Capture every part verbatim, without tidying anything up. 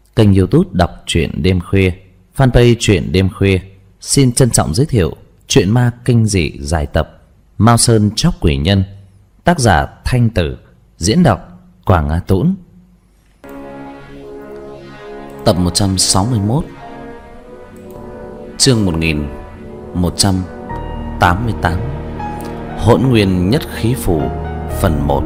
Kênh YouTube đọc truyện đêm khuya, fanpage truyện đêm khuya xin trân trọng giới thiệu truyện ma kinh dị dài tập Mao Sơn Chóc Quỷ Nhân, tác giả Thanh Tử, diễn đọc Quảng Nga Tũng. Tập một trăm sáu mươi mốt, chương một nghìn một trăm tám mươi tám, Hỗn Nguyên Nhất Khí Phù, phần một.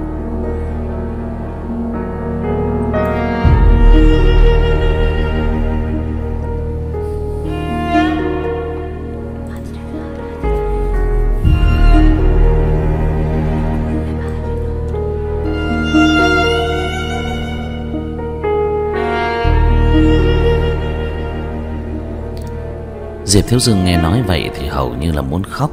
Diệp Thiếu Dương nghe nói vậy thì hầu như là muốn khóc.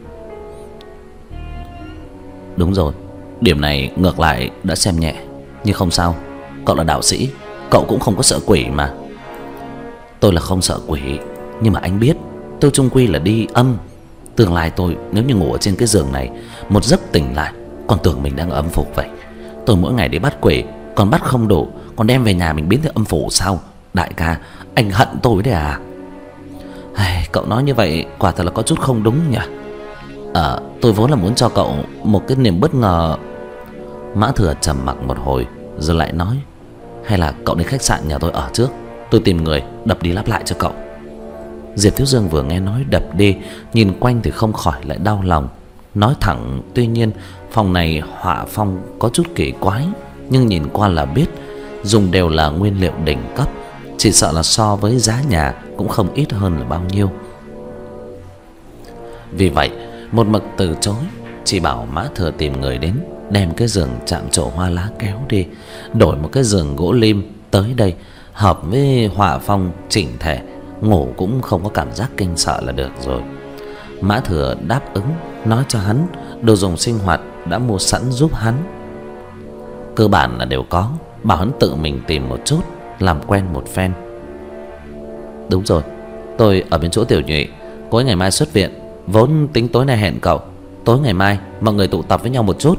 Đúng rồi, điểm này ngược lại đã xem nhẹ. Nhưng không sao, cậu là đạo sĩ, cậu cũng không có sợ quỷ mà. Tôi là không sợ quỷ, nhưng mà anh biết tôi chung quy là đi âm. Tương lai tôi nếu như ngủ ở trên cái giường này, một giấc tỉnh lại còn tưởng mình đang âm phục vậy. Tôi mỗi ngày đi bắt quỷ, còn bắt không đủ, còn đem về nhà mình biến thành âm phủ sao? Đại ca, anh hận tôi đấy à? Ai, cậu nói như vậy quả thật là có chút không đúng nhỉ. Ờ, tôi vốn là muốn cho cậu một cái niềm bất ngờ. Mã Thừa trầm mặc một hồi rồi lại nói, hay là cậu đến khách sạn nhà tôi ở trước, tôi tìm người đập đi lắp lại cho cậu. Diệp Thiếu Dương vừa nghe nói đập đi, nhìn quanh thì không khỏi lại đau lòng. Nói thẳng, tuy nhiên phòng này họa phong có chút kỳ quái, nhưng nhìn qua là biết dùng đều là nguyên liệu đỉnh cấp, chỉ sợ là so với giá nhà cũng không ít hơn là bao nhiêu. Vì vậy một mực từ chối, chỉ bảo Mã Thừa tìm người đến đem cái giường chạm trổ hoa lá kéo đi, đổi một cái giường gỗ lim tới đây, hợp với họa phong chỉnh thể, ngủ cũng không có cảm giác kinh sợ là được rồi. Mã Thừa đáp ứng, nói cho hắn đồ dùng sinh hoạt đã mua sẵn giúp hắn, cơ bản là đều có, bảo hắn tự mình tìm một chút, làm quen một phen. Đúng rồi, tôi ở bên chỗ Tiểu Nhụy, cô ấy ngày mai xuất viện, vốn tính tối nay hẹn cậu, tối ngày mai mọi người tụ tập với nhau một chút.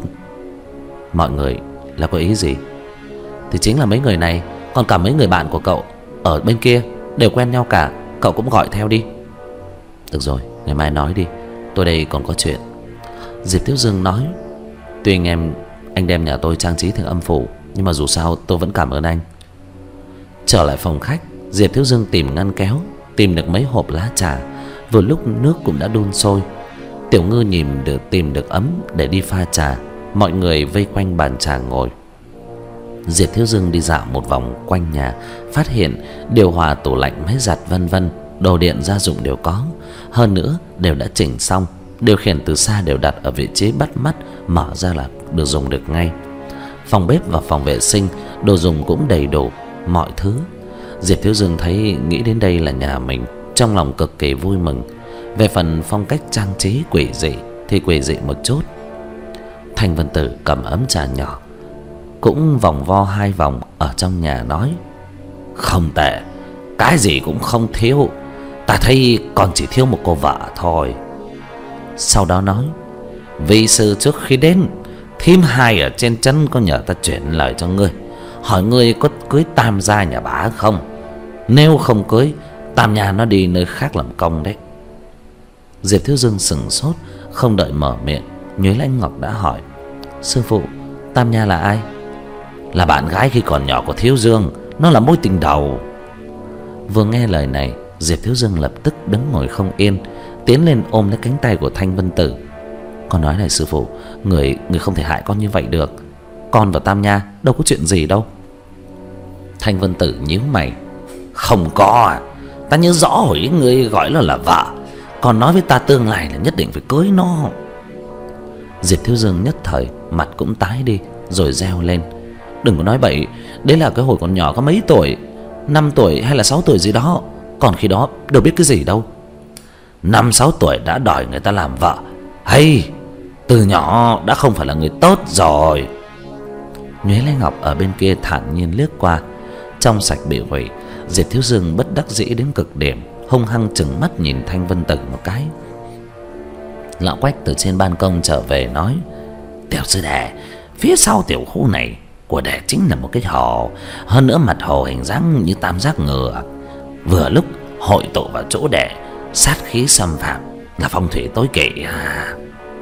Mọi người là có ý gì? Thì chính là mấy người này, còn cả mấy người bạn của cậu ở bên kia đều quen nhau cả, cậu cũng gọi theo đi. Được rồi, ngày mai nói đi, tôi đây còn có chuyện. Diệp Thiếu Dương nói, tuy anh em anh đem nhà tôi trang trí thành âm phủ, nhưng mà dù sao tôi vẫn cảm ơn anh. Trở lại phòng khách, Diệp Thiếu Dương tìm ngăn kéo, tìm được mấy hộp lá trà. Vừa lúc nước cũng đã đun sôi, Tiểu Ngư nhìn được tìm được ấm để đi pha trà. Mọi người vây quanh bàn trà ngồi. Diệp Thiếu Dương đi dạo một vòng quanh nhà, phát hiện điều hòa, tủ lạnh, máy giặt vân vân, đồ điện gia dụng đều có, hơn nữa đều đã chỉnh xong, điều khiển từ xa đều đặt ở vị trí bắt mắt, mở ra là được dùng được ngay. Phòng bếp và phòng vệ sinh, đồ dùng cũng đầy đủ, mọi thứ. Diệp Thiếu Dương thấy nghĩ đến đây là nhà mình, trong lòng cực kỳ vui mừng. Về phần phong cách trang trí quỷ dị thì quỷ dị một chút. Thanh Vân Tử cầm ấm trà nhỏ, cũng vòng vo hai vòng ở trong nhà nói, không tệ, cái gì cũng không thiếu, ta thấy còn chỉ thiếu một cô vợ thôi. Sau đó nói, vị sư trước khi đến, thím hai ở trên chân có nhờ ta chuyển lời cho ngươi, hỏi ngươi có cưới tam gia nhà bá không? Nếu không cưới, tam nhà nó đi nơi khác làm công đấy. Diệp Thiếu Dương sững sốt, không đợi mở miệng, Nhuế Lãnh Ngọc đã hỏi, sư phụ, tam nha là ai? Là bạn gái khi còn nhỏ của Thiếu Dương, nó là mối tình đầu. Vừa nghe lời này, Diệp Thiếu Dương lập tức đứng ngồi không yên, tiến lên ôm lấy cánh tay của Thanh Vân Tử. Con nói này sư phụ, người người không thể hại con như vậy được, con và tam nha đâu có chuyện gì đâu. Thanh Vân Tử nhíu mày, không có à? Ta nhớ rõ hồi ngươi gọi nó là vợ, còn nói với ta tương lai là nhất định phải cưới nó. Diệp Thiếu Dương nhất thời mặt cũng tái đi, rồi reo lên, đừng có nói bậy, đấy là cái hồi còn nhỏ có mấy tuổi, năm tuổi hay là sáu tuổi gì đó, còn khi đó đâu biết cái gì đâu. Năm sáu tuổi đã đòi người ta làm vợ, hay từ nhỏ đã không phải là người tốt rồi. Nhuế Lãnh Ngọc ở bên kia thản nhiên liếc qua, trong sạch bị hủy. Diệp Thiếu Dương bất đắc dĩ đến cực điểm, hung hăng trừng mắt nhìn Thanh Vân Tử một cái. Lão Quách từ trên ban công trở về nói, tiểu sư đệ, phía sau tiểu khu này của đệ chính là một cái hồ. Hơn nữa mặt hồ hình dáng như tam giác ngựa, vừa lúc hội tụ vào chỗ đệ, sát khí xâm phạm, là phong thủy tối kỵ à.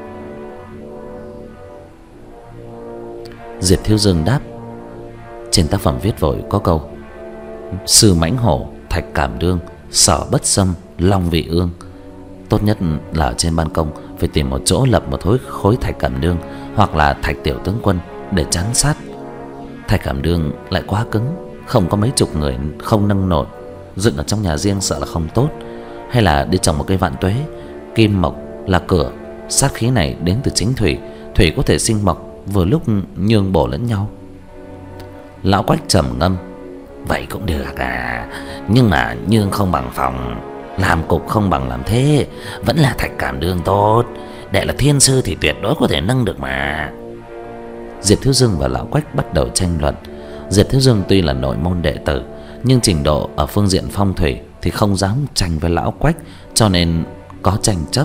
Diệp Thiếu Dương đáp. Trên tác phẩm viết vội có câu: sư mãnh hổ, thạch cảm đương, sở bất xâm, long vị ương. Tốt nhất là ở trên ban công phải tìm một chỗ lập một khối khối thạch cảm đương hoặc là thạch tiểu tướng quân để chắn sát. Thạch cảm đương lại quá cứng, không có mấy chục người không nâng nổi, dựng ở trong nhà riêng sợ là không tốt. Hay là đi trồng một cây vạn tuế, kim mộc là cửa, sát khí này đến từ chính thủy, thủy có thể sinh mộc, vừa lúc nhường bổ lẫn nhau. Lão Quách trầm ngâm. Vậy cũng được à, nhưng mà nhường không bằng phòng, làm cục không bằng làm thế, vẫn là thạch cảm đương tốt. Đệ là thiên sư thì tuyệt đối có thể nâng được mà. Diệp Thiếu Dương và Lão Quách bắt đầu tranh luận. Diệp Thiếu Dương tuy là nội môn đệ tử, nhưng trình độ ở phương diện phong thủy thì không dám tranh với Lão Quách, cho nên có tranh chấp.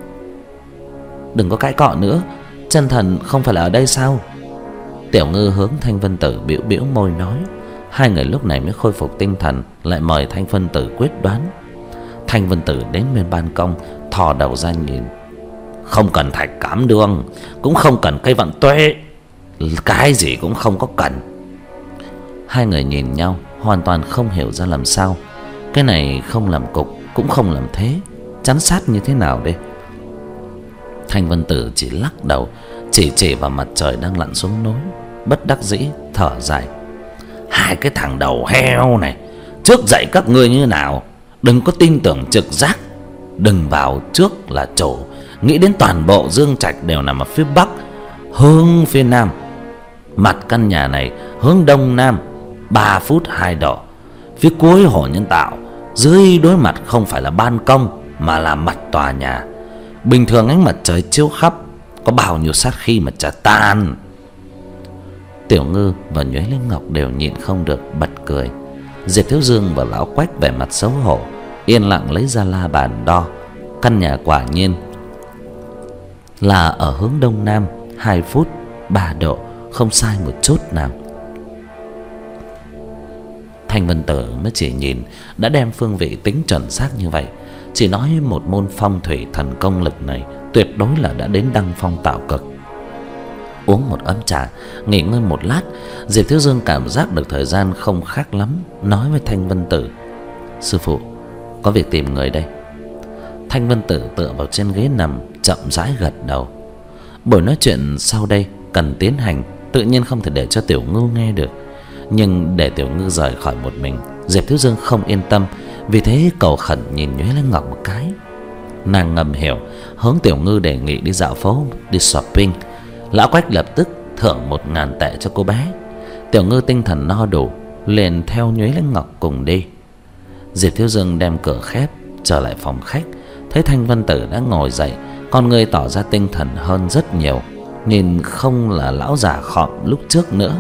Đừng có cãi cọ nữa, chân thần không phải là ở đây sao? Tiểu Ngư hướng Thanh Vân Tử bĩu bĩu môi nói. Hai người lúc này mới khôi phục tinh thần, lại mời Thanh Vân Tử quyết đoán. Thanh Vân Tử đến bên ban công, thò đầu ra nhìn. Không cần thạch cảm đương, cũng không cần cây vạn tuế, cái gì cũng không có cần. Hai người nhìn nhau, hoàn toàn không hiểu ra làm sao. Cái này không làm cục, cũng không làm thế, chắn sát như thế nào đây? Thanh Vân Tử chỉ lắc đầu, chỉ chỉ vào mặt trời đang lặn xuống núi, bất đắc dĩ thở dài. Hai cái thằng đầu heo này, trước dạy các ngươi như nào, đừng có tin tưởng trực giác. Đừng vào trước là chủ, nghĩ đến toàn bộ Dương Trạch đều nằm ở phía bắc, hướng phía nam. Mặt căn nhà này hướng đông nam ba phút hai độ. Phía cuối hồ nhân tạo, dưới đối mặt không phải là ban công mà là mặt tòa nhà. Bình thường ánh mặt trời chiếu khắp, có bao nhiêu sát khí mà chả tan. Tiểu Ngư và Nhuế Linh Ngọc đều nhịn không được bật cười. Diệp Thiếu Dương và Lão Quách vẻ mặt xấu hổ, yên lặng lấy ra la bàn đo. Căn nhà quả nhiên là ở hướng đông nam hai phút ba độ, không sai một chút nào. Thanh Vân Tử mới chỉ nhìn đã đem phương vị tính chuẩn xác như vậy. Chỉ nói một môn phong thủy thần công lực này tuyệt đối là đã đến đăng phong tạo cực. Uống một ấm trà, nghỉ ngơi một lát, Diệp Thiếu Dương cảm giác được thời gian không khác lắm, nói với Thanh Vân Tử: sư phụ, có việc tìm người đây. Thanh Vân Tử tựa vào trên ghế nằm, chậm rãi gật đầu. Buổi nói chuyện sau đây cần tiến hành, tự nhiên không thể để cho Tiểu Ngư nghe được. Nhưng để Tiểu Ngư rời khỏi một mình, Diệp Thiếu Dương không yên tâm, vì thế cầu khẩn nhìn Nhuế Linh Ngọc một cái. Nàng ngầm hiểu, hướng Tiểu Ngư đề nghị đi dạo phố, đi shopping. Lão Quách lập tức thưởng một ngàn tệ cho cô bé. Tiểu Ngư tinh thần no đủ, liền theo Nhuế Linh Ngọc cùng đi. Diệp Thiếu Dương đem cửa khép, trở lại phòng khách, thấy Thanh Vân Tử đã ngồi dậy, con người tỏ ra tinh thần hơn rất nhiều, nhìn không là lão già khọm lúc trước nữa.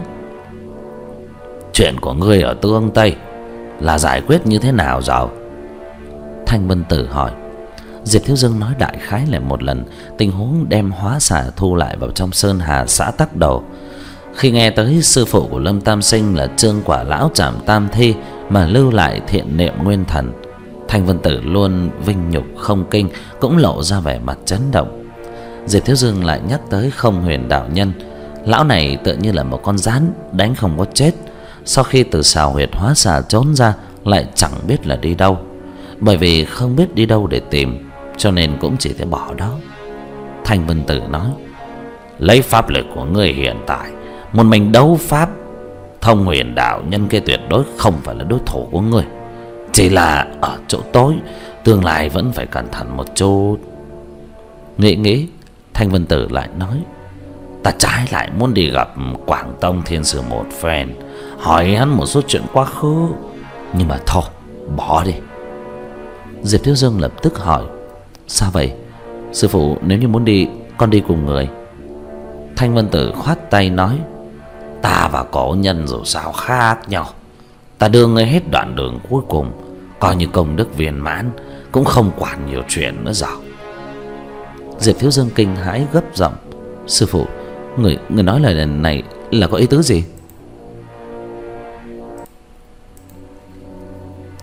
Chuyện của ngươi ở Tương Tây là giải quyết như thế nào rồi? Thanh Vân Tử hỏi. Diệp Thiếu Dương nói đại khái lại một lần tình huống đem hóa xà thu lại vào trong sơn hà xã Tắc Đầu. Khi nghe tới sư phụ của Lâm Tam Sinh là Trương Quả Lão Trảm Tam Thi mà lưu lại thiện niệm nguyên thần, Thanh Vân Tử luôn vinh nhục không kinh, cũng lộ ra vẻ mặt chấn động. Diệp Thiếu Dương lại nhắc tới Không Huyền đạo nhân. Lão này tựa như là một con rắn đánh không có chết, sau khi từ xào huyệt hóa xà trốn ra lại chẳng biết là đi đâu. Bởi vì không biết đi đâu để tìm, cho nên cũng chỉ thể bỏ đó. Thanh Vân Tử nói: lấy pháp lực của ngươi hiện tại, một mình đấu pháp, Thông Huyền đạo nhân kia tuyệt đối không phải là đối thủ của ngươi. Chỉ là ở chỗ tối, tương lai vẫn phải cẩn thận một chút. Nghĩ nghĩ, Thanh Vân Tử lại nói: ta trái lại muốn đi gặp Quảng Tông Thiên Sư một phen, hỏi hắn một số chuyện quá khứ. Nhưng mà thôi, bỏ đi. Diệp Thiếu Dương lập tức hỏi: sao vậy? Sư phụ nếu như muốn đi, con đi cùng người. Thanh Vân Tử khoát tay nói: ta và cổ nhân dù sao khác nhau, ta đưa ngươi hết đoạn đường cuối cùng, coi như công đức viên mãn, cũng không quản nhiều chuyện nữa rồi. Diệp Thiếu Dương kinh hãi gấp giọng: sư phụ, người người nói lời này là có ý tứ gì?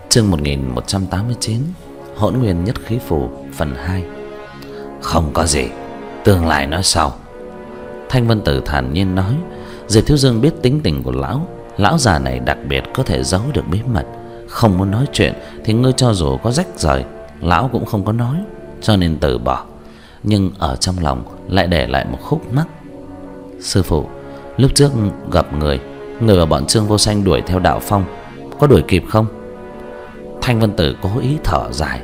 Chương một nghìn một trăm tám mươi chín. Hỗn nguyên nhất khí phù phần hai. Không có gì, tương lai nói sau. Thanh Vân Tử thản nhiên nói. Diệp Thiếu Dương biết tính tình của lão. Lão già này đặc biệt có thể giấu được bí mật. Không muốn nói chuyện thì ngươi cho dù có rách rời, lão cũng không có nói, cho nên từ bỏ. Nhưng ở trong lòng lại để lại một khúc mắc. Sư phụ, lúc trước gặp người Người và bọn Trương Vô Sanh đuổi theo Đạo Phong, có đuổi kịp không? Thanh Vân Tử cố ý thở dài.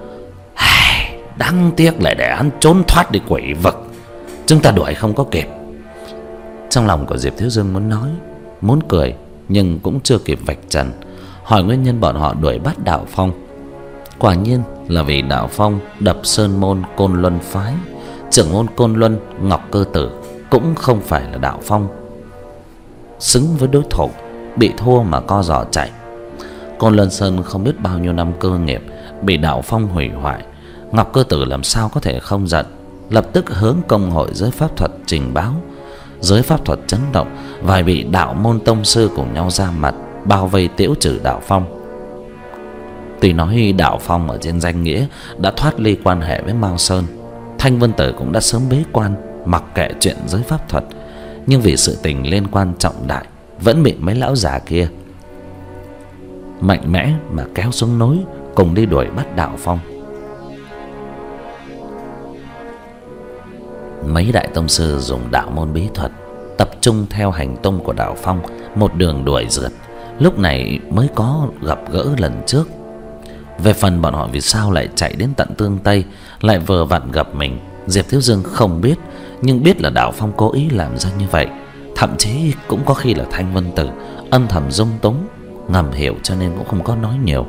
Đáng tiếc lại để hắn trốn thoát đi quỷ vực, chúng ta đuổi không có kịp. Trong lòng của Diệp Thiếu Dương muốn nói, muốn cười, nhưng cũng chưa kịp vạch trần, hỏi nguyên nhân bọn họ đuổi bắt Đạo Phong. Quả nhiên là vì Đạo Phong đập sơn môn Côn Luân phái. Trưởng môn Côn Luân Ngọc Cơ Tử cũng không phải là Đạo Phong xứng với đối thủ, bị thua mà co giò chạy. Côn Luân Sơn không biết bao nhiêu năm cơ nghiệp bị Đạo Phong hủy hoại. Ngọc Cơ Tử làm sao có thể không giận, lập tức hướng công hội giới pháp thuật trình báo. Giới pháp thuật chấn động, vài vị đạo môn tông sư cùng nhau ra mặt bao vây tiễu trừ Đạo Phong. Tuy nói Đạo Phong ở trên danh nghĩa đã thoát ly quan hệ với Mao Sơn, Thanh Vân Tử cũng đã sớm bế quan, mặc kệ chuyện giới pháp thuật, nhưng vì sự tình liên quan trọng đại, vẫn bị mấy lão già kia mạnh mẽ mà kéo xuống núi cùng đi đuổi bắt Đạo Phong. Mấy đại tông sư dùng đạo môn bí thuật tập trung theo hành tung của Đạo Phong, một đường đuổi rượt, lúc này mới có gặp gỡ lần trước. Về phần bọn họ vì sao lại chạy đến tận Tương Tây, lại vừa vặn gặp mình, Diệp Thiếu Dương không biết, nhưng biết là Đạo Phong cố ý làm ra như vậy. Thậm chí cũng có khi là Thanh Vân Tử âm thầm dung túng, ngầm hiểu, cho nên cũng không có nói nhiều.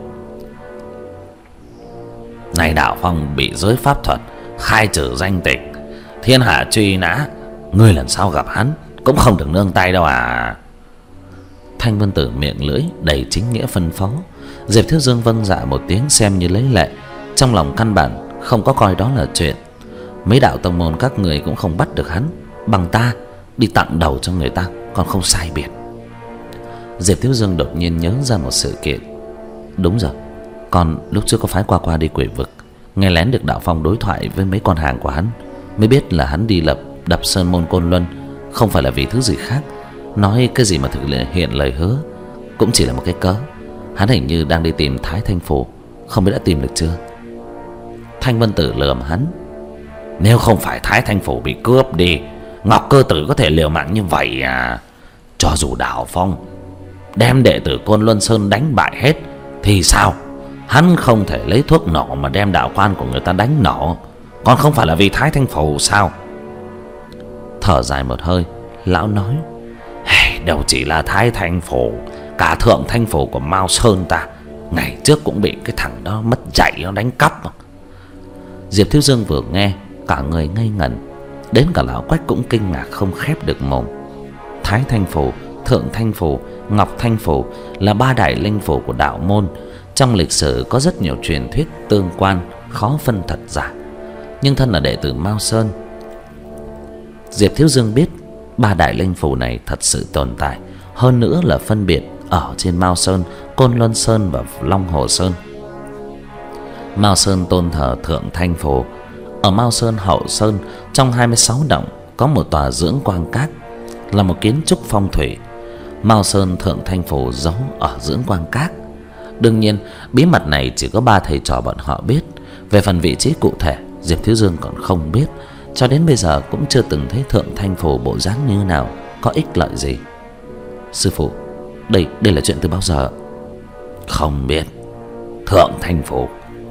Này, Đạo Phong bị giới pháp thuật khai trừ danh tịch, thiên hạ truy nã, ngươi lần sau gặp hắn cũng không được nương tay đâu à. Thanh Vân Tử miệng lưỡi đầy chính nghĩa phân phó. Diệp Thiếu Dương vâng dạ một tiếng xem như lấy lệ, trong lòng căn bản không có coi đó là chuyện. Mấy đạo tông môn các người cũng không bắt được hắn, bằng ta đi tặng đầu cho người ta còn không sai biệt. Diệp Thiếu Dương đột nhiên nhớ ra một sự kiện. Đúng rồi, còn lúc trước có phái qua qua đi quỷ vực, nghe lén được Đạo Phong đối thoại với mấy con hàng của hắn, mới biết là hắn đi lập đập sơn môn Côn Luân không phải là vì thứ gì khác. Nói cái gì mà thực hiện lời hứa cũng chỉ là một cái cớ. Hắn hình như đang đi tìm Thái Thanh Phủ, không biết đã tìm được chưa. Thanh Vân Tử lườm hắn. Nếu không phải Thái Thanh Phủ bị cướp đi, Ngọc Cơ Tử có thể liều mạng như vậy à? Cho dù Đạo Phong đem đệ tử Côn Luân Sơn đánh bại hết thì sao? Hắn không thể lấy thuốc nổ mà đem đạo quan của người ta đánh nổ, còn không phải là vì Thái Thanh Phủ sao? Thở dài một hơi, lão nói, đâu chỉ là Thái Thanh Phủ, cả Thượng Thanh Phủ của Mao Sơn ta ngày trước cũng bị cái thằng đó mất dạy nó đánh cắp. Diệp Thiếu Dương vừa nghe cả người ngây ngẩn, đến cả lão Quách cũng kinh ngạc không khép được mồm. Thái Thanh Phủ, Thượng Thanh Phủ, Ngọc Thanh Phủ là ba đại linh phủ của đạo môn. Trong lịch sử có rất nhiều truyền thuyết tương quan, khó phân thật giả. Nhưng thân là đệ tử Mao Sơn, Diệp Thiếu Dương biết ba đại linh phủ này thật sự tồn tại, hơn nữa là phân biệt ở trên Mao Sơn, Côn Luân Sơn và Long Hồ Sơn. Mao Sơn tôn thờ Thượng Thanh Phủ. Ở Mao Sơn Hậu Sơn, trong hai mươi sáu động có một tòa dưỡng quang các, là một kiến trúc phong thủy. Mao Sơn Thượng Thanh Phủ giấu ở dưỡng quang các. Đương nhiên bí mật này chỉ có ba thầy trò bọn họ biết. Về phần vị trí cụ thể, Diệp Thiếu Dương còn không biết. Cho đến bây giờ cũng chưa từng thấy Thượng Thanh Phủ bộ dáng như nào, có ích lợi gì. Sư phụ, đây đây là chuyện từ bao giờ? Không biết. Thượng Thanh Phủ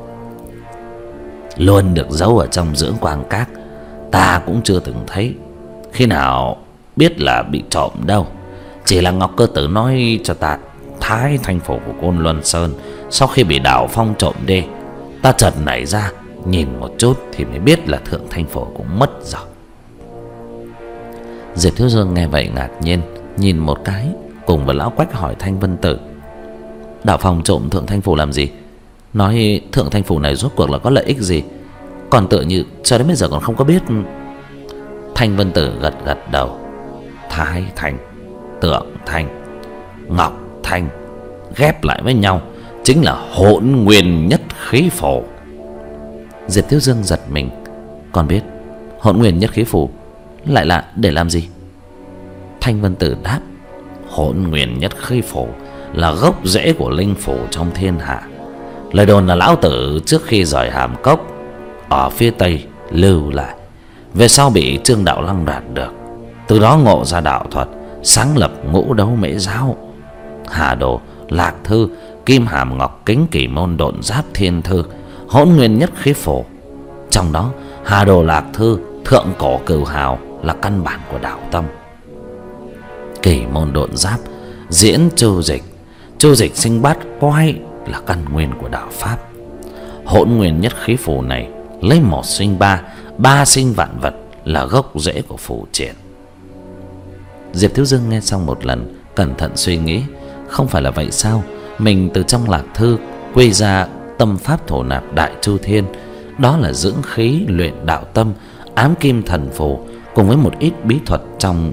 luôn được giấu ở trong dưỡng quang các, ta cũng chưa từng thấy. Khi nào biết là bị trộm đâu. Chỉ là Ngọc Cơ Tử nói cho ta Thái Thanh Phủ của Côn Luân Sơn sau khi bị Đạo Phong trộm đi, ta chợt nảy ra nhìn một chút thì mới biết là Thượng Thanh Phủ cũng mất rồi. Diệp Thiếu Dương nghe vậy ngạc nhiên, nhìn một cái, cùng với lão Quách hỏi Thanh Vân Tử, Đạo Phong trộm Thượng Thanh Phủ làm gì? Nói Thượng Thanh Phủ này rốt cuộc là có lợi ích gì? Còn tựa như cho đến bây giờ còn không có biết. Thanh Vân Tử gật gật đầu. Thái Thanh, Tượng Thanh, Ngọc Thanh ghép lại với nhau chính là hỗn nguyên nhất khí phổ. Diệp Thiếu Dương giật mình. Còn biết hỗn nguyên nhất khí phổ lại là để làm gì? Thanh Vân Tử đáp: hỗn nguyên nhất khí phổ là gốc rễ của linh phủ trong thiên hạ. Lời đồn là lão tử trước khi rời Hàm Cốc ở phía tây lưu lại, về sau bị Trương Đạo Lăng đoạt được, từ đó ngộ ra đạo thuật, sáng lập Ngũ Đấu Mễ Giáo. Hà Đồ, Lạc Thư, Kim Hàm Ngọc Kính, Kỳ Môn, Độn Giáp, Thiên Thư, hỗn nguyên nhất khí phổ. Trong đó Hà Đồ, Lạc Thư, Thượng Cổ Cửu Hào là căn bản của đạo tâm. Kỳ Môn, Độn Giáp diễn Chu Dịch, Chu Dịch sinh Bát Quái là căn nguyên của đạo pháp. Hỗn nguyên nhất khí phù này lấy một sinh ba, ba sinh vạn vật là gốc rễ của phù triển. Diệp Thiếu Dương nghe xong một lần, cẩn thận suy nghĩ. Không phải là vậy sao? Mình từ trong Lạc Thư quy ra tâm pháp thổ nạp đại chu thiên, đó là dưỡng khí luyện đạo tâm, ám kim thần phù cùng với một ít bí thuật trong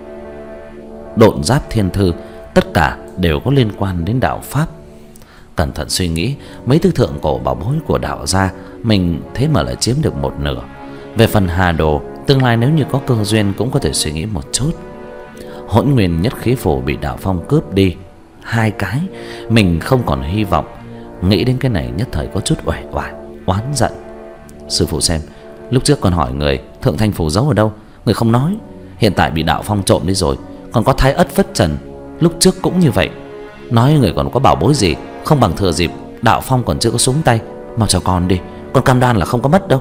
Độn Giáp Thiên Thư, tất cả đều có liên quan đến đạo pháp. Cẩn thận suy nghĩ, mấy thứ thượng cổ bảo bối của đạo gia mình thế mà lại chiếm được một nửa. Về phần Hà Đồ, tương lai nếu như có cơ duyên cũng có thể suy nghĩ một chút. Hỗn nguyên nhất khí phổ bị đạo phong cướp đi hai cái, mình không còn hy vọng. Nghĩ đến cái này nhất thời có chút uể oải, oán giận. Sư phụ xem, lúc trước còn hỏi người thượng thanh phù giấu ở đâu, người không nói. Hiện tại bị đạo phong trộm đi rồi. Còn có Thái Ất Phất Trần, lúc trước cũng như vậy. Nói người còn có bảo bối gì, không bằng thừa dịp đạo phong còn chưa có xuống tay, mau cho con đi, con cam đoan là không có mất đâu.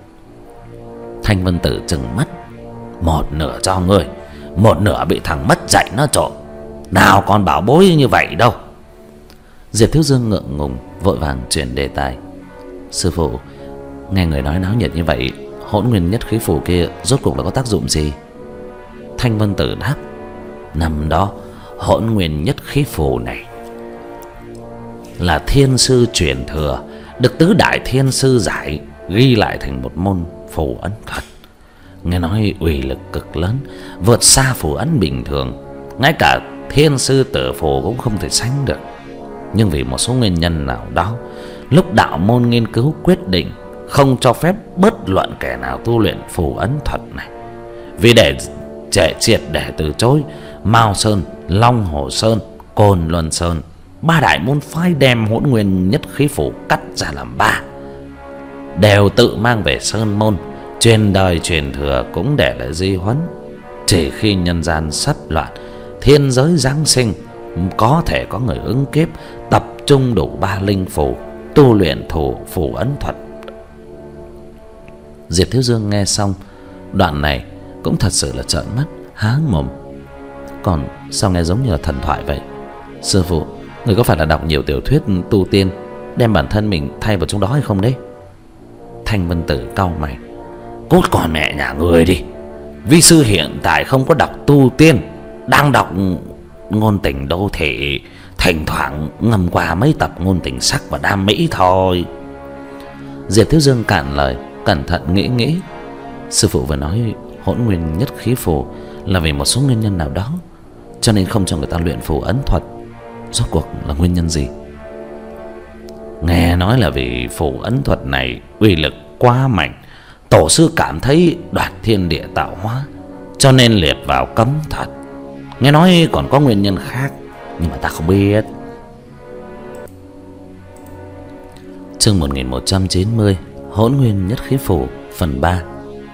Thanh Vân Tử trừng mắt: một nửa cho ngươi, một nửa bị thằng mất dạy nó trộm. Nào còn bảo bối như vậy đâu. Diệp Thiếu Dương ngượng ngùng vội vàng chuyển đề tài: sư phụ, nghe người nói náo nhiệt như vậy, hỗn nguyên nhất khí phù kia rốt cuộc là có tác dụng gì? Thanh Vân Tử đáp: năm đó hỗn nguyên nhất khí phù này là thiên sư truyền thừa, được tứ đại thiên sư giải, ghi lại thành một môn phù ấn thuật. Nghe nói uy lực cực lớn, vượt xa phù ấn bình thường, ngay cả thiên sư tử phù cũng không thể sánh được. Nhưng vì một số nguyên nhân nào đó, lúc đạo môn nghiên cứu quyết định không cho phép bất luận kẻ nào tu luyện phù ấn thuật này. Vì để trẻ triệt để từ chối, Mao Sơn, Long Hồ Sơn, Côn Luân Sơn, ba đại môn phái đem hỗn nguyên nhất khí phù cắt ra làm ba, đều tự mang về sơn môn, truyền đời truyền thừa cũng để lại di huấn. Chỉ khi nhân gian sắp loạn, thiên giới giáng sinh, có thể có người ứng kiếp tập trung đủ ba linh phù, tu luyện thủ phù ấn thuật. Diệp Thiếu Dương nghe xong đoạn này cũng thật sự là trợn mắt há mồm. Còn sao nghe giống như là thần thoại vậy? Sư phụ, người có phải là đọc nhiều tiểu thuyết tu tiên, đem bản thân mình thay vào trong đó hay không đấy? Thanh Vân Tử cau mày: cút con mẹ nhà người đi. Vi sư hiện tại không có đọc tu tiên, đang đọc ngôn tình đô thị, thỉnh thoảng ngâm qua mấy tập ngôn tình sắc và đam mỹ thôi. Diệp Thiếu Dương cạn lời, cẩn thận nghĩ nghĩ. Sư phụ vừa nói hỗn nguyên nhất khí phù là vì một số nguyên nhân nào đó, cho nên không cho người ta luyện phù ấn thuật. Rốt cuộc là nguyên nhân gì? Nghe nói là vì phù ấn thuật này uy lực quá mạnh, tổ sư cảm thấy đoạt thiên địa tạo hóa, cho nên liệt vào cấm thuật. Nghe nói còn có nguyên nhân khác, nhưng mà ta không biết. Chương một nghìn một trăm chín mươi, hỗn nguyên nhất khí phù phần ba.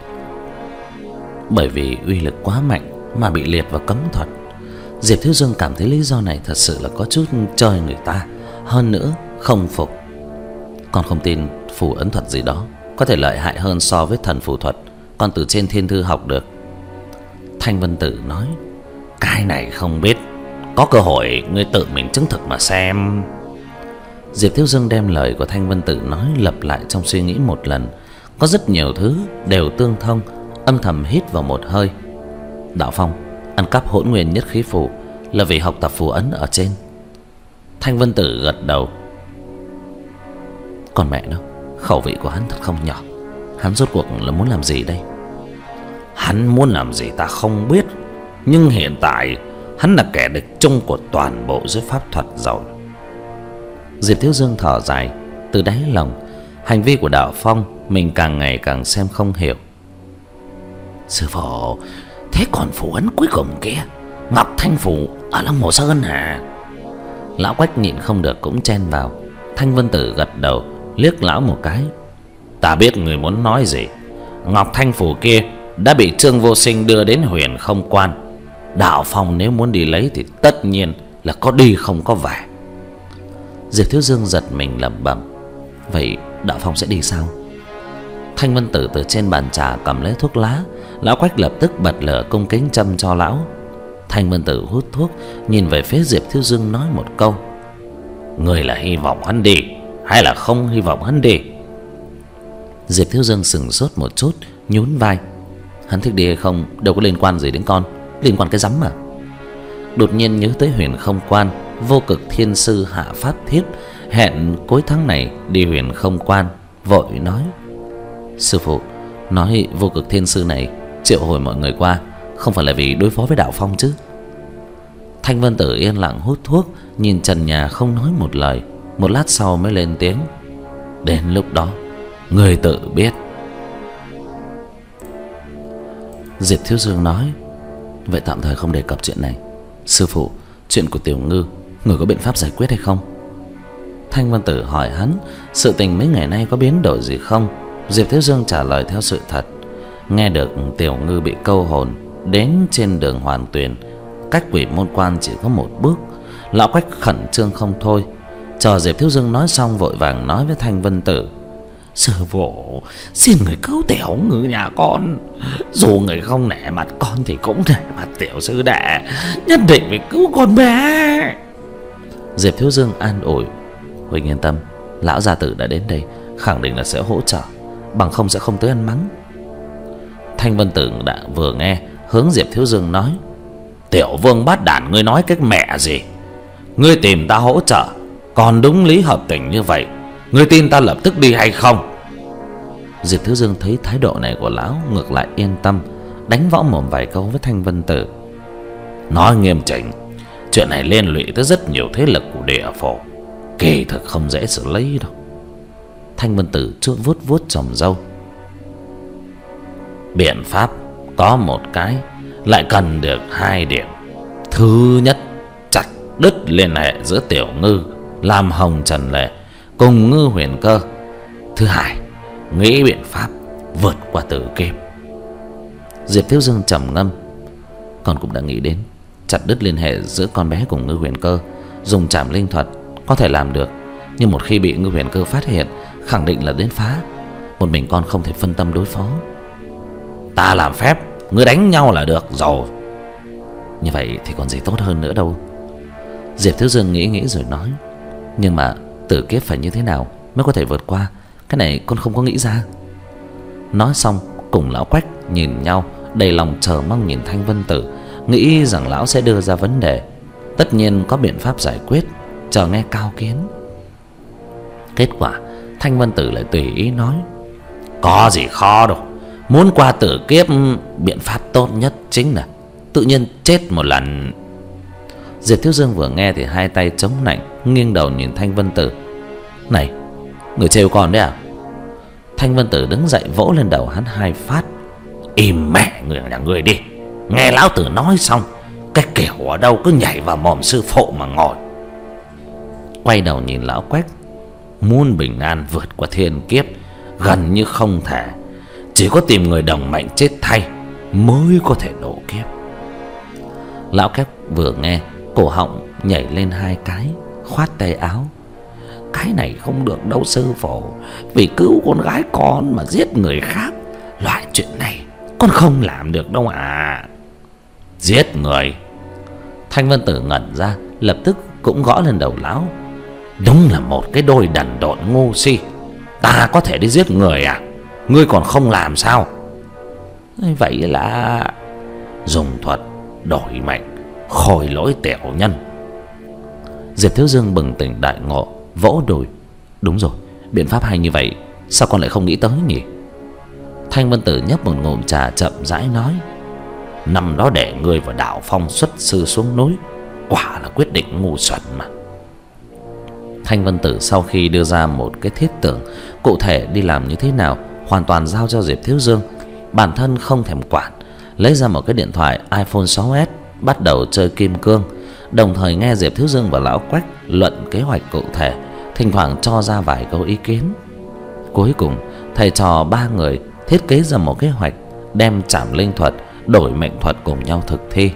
Bởi vì uy lực quá mạnh mà bị liệt vào cấm thuật, Diệp Thiếu Dương cảm thấy lý do này thật sự là có chút chơi người ta. Hơn nữa không phục. Con không tin phù ấn thuật gì đó có thể lợi hại hơn so với thần phù thuật con từ trên thiên thư học được. Thanh Vân Tử nói: cái này không biết, có cơ hội ngươi tự mình chứng thực mà xem. Diệp Thiếu Dương đem lời của Thanh Vân Tử nói lặp lại trong suy nghĩ một lần. Có rất nhiều thứ đều tương thông, âm thầm hít vào một hơi. Đạo Phong ăn cắp hỗn nguyên nhất khí phù là vì học tập phù ấn ở trên. Thanh Vân Tử gật đầu: còn mẹ nó, khẩu vị của hắn thật không nhỏ. Hắn rốt cuộc là muốn làm gì đây? Hắn muốn làm gì ta không biết, nhưng hiện tại hắn là kẻ địch chung của toàn bộ giới pháp thuật rồi. Diệp Thiếu Dương thở dài từ đáy lòng. Hành vi của Đạo Phong mình càng ngày càng xem không hiểu. Sư phụ, thế còn phù ấn cuối cùng kia, Ngọc Thanh Phù ở Long Hồ Sơn hả? Lão Quách nhịn không được cũng chen vào. Thanh Vân Tử gật đầu liếc lão một cái. Ta biết người muốn nói gì. Ngọc Thanh Phù kia đã bị Trương Vô Sinh đưa đến Huyền Không Quan. Đạo Phong nếu muốn đi lấy thì tất nhiên là có đi không có về. Diệp Thiếu Dương giật mình lẩm bẩm. Vậy Đạo Phong sẽ đi sao? Thanh Vân Tử từ trên bàn trà cầm lấy thuốc lá. Lão Quách lập tức bật lửa cung kính châm cho lão. Thanh Vân Tử hút thuốc, nhìn về phía Diệp Thiếu Dương nói một câu: người là hy vọng hắn đi hay là không hy vọng hắn đi? Diệp Thiếu Dương sững sốt một chút, nhún vai. Hắn thích đi hay không đâu có liên quan gì đến con. Liên quan cái rắm mà. Đột nhiên nhớ tới Huyền Không Quan, Vô Cực Thiên Sư hạ pháp thiếp hẹn cuối tháng này đi Huyền Không Quan, vội nói: sư phụ, nói Vô Cực Thiên Sư này triệu hồi mọi người qua không phải là vì đối phó với Đạo Phong chứ? Thanh Vân Tử yên lặng hút thuốc, nhìn trần nhà không nói một lời. Một lát sau mới lên tiếng: đến lúc đó người tự biết. Diệp Thiếu Dương nói: vậy tạm thời không đề cập chuyện này. Sư phụ, chuyện của Tiểu Ngư, người có biện pháp giải quyết hay không? Thanh Vân Tử hỏi hắn sự tình mấy ngày nay có biến đổi gì không. Diệp Thiếu Dương trả lời theo sự thật. Nghe được Tiểu Ngư bị câu hồn đến trên đường Hoàn Tuyền, cách Quỷ Môn Quan chỉ có một bước. Lão Quách khẩn trương không thôi. Chờ Diệp Thiếu Dương nói xong, vội vàng nói với Thanh Vân Tử: sư phụ, xin người cứu Tiểu Ngư nhà con. Dù người không nể mặt con thì cũng nể mặt tiểu sư đệ, nhất định phải cứu con bé. Diệp Thiếu Dương an ủi: huynh yên tâm, lão gia tử đã đến đây, khẳng định là sẽ hỗ trợ, bằng không sẽ không tới ăn mắng. Thanh Vân Tử đã vừa nghe, hướng Diệp Thiếu Dương nói: Tiểu Vương bát đản, ngươi nói cái mẹ gì? Ngươi tìm ta hỗ trợ, còn đúng lý hợp tình như vậy, ngươi tin ta lập tức đi hay không? Diệp Thiếu Dương thấy thái độ này của lão ngược lại yên tâm, đánh võ mồm vài câu với Thanh Vân Tử: nói nghiêm chỉnh, chuyện này liên lụy tới rất nhiều thế lực của địa phủ, kỳ thực không dễ xử lý đâu. Thanh Vân Tử chút vuốt vuốt chòm râu: biện pháp có một cái, lại cần được hai điểm. Thứ nhất, chặt đứt liên hệ giữa Tiểu Ngư, Lam Hồng, Trần Lệ cùng Ngư Huyền Cơ. Thứ hai, nghĩ biện pháp vượt qua tử kiếp. Diệp Thiếu Dương trầm ngâm: con cũng đã nghĩ đến chặt đứt liên hệ giữa con bé cùng Ngư Huyền Cơ, dùng trảm linh thuật có thể làm được, nhưng một khi bị Ngư Huyền Cơ phát hiện, khẳng định là đến phá. Một mình con không thể phân tâm đối phó. Ta làm phép, ngươi đánh nhau là được rồi. Như vậy thì còn gì tốt hơn nữa đâu. Diệp Thiếu Dương nghĩ nghĩ rồi nói: nhưng mà tử kiếp phải như thế nào mới có thể vượt qua, cái này con không có nghĩ ra. Nói xong, cùng lão Quách nhìn nhau, đầy lòng chờ mong nhìn Thanh Vân Tử, nghĩ rằng lão sẽ đưa ra vấn đề, tất nhiên có biện pháp giải quyết, chờ nghe cao kiến. Kết quả Thanh Vân Tử lại tùy ý nói: có gì khó đâu, muốn qua tử kiếp, biện pháp tốt nhất chính là tự nhiên chết một lần. Diệp Thiếu Dương vừa nghe thì hai tay chống nạnh, nghiêng đầu nhìn Thanh Vân Tử: này, người trêu con đấy à? Thanh Vân Tử đứng dậy vỗ lên đầu hắn hai phát: im mẹ người nhà người đi, nghe lão tử nói xong. Cái kiểu ở đâu cứ nhảy vào mồm sư phụ mà ngồi. Quay đầu nhìn lão Quách: muốn bình an vượt qua thiên kiếp gần như không thể, chỉ có tìm người đồng mệnh chết thay mới có thể độ kiếp. Lão Quách vừa nghe, cổ họng nhảy lên hai cái, khoát tay áo: cái này không được đâu sư phụ, vì cứu con gái con mà giết người khác, loại chuyện này con không làm được đâu à. Giết người? Thanh Vân Tử ngẩn ra, lập tức cũng gõ lên đầu lão: đúng là một cái đôi đần độn ngu si. Ta có thể đi giết người à? Ngươi còn không làm sao? Vậy là dùng thuật đổi mệnh, khôi lỗi tiểu nhân. Diệp Thiếu Dương bừng tỉnh đại ngộ, vỗ đùi: đúng rồi, biện pháp hay như vậy, sao con lại không nghĩ tới nhỉ? Thanh Vân Tử nhấp một ngụm trà, chậm rãi nói: năm đó để ngươi và Đạo Phong xuất sư xuống núi, quả là quyết định ngu xuẩn mà. Thanh Vân Tử sau khi đưa ra một cái thiết tưởng cụ thể đi làm như thế nào hoàn toàn giao cho Diệp Thiếu Dương. Bản thân không thèm quản, lấy ra một cái điện thoại iPhone sáu S bắt đầu chơi kim cương, đồng thời nghe Diệp Thiếu Dương và lão Quách luận kế hoạch cụ thể, thỉnh thoảng cho ra vài câu ý kiến. Cuối cùng thầy trò ba người thiết kế ra một kế hoạch đem trảm linh thuật, đổi mệnh thuật cùng nhau thực thi.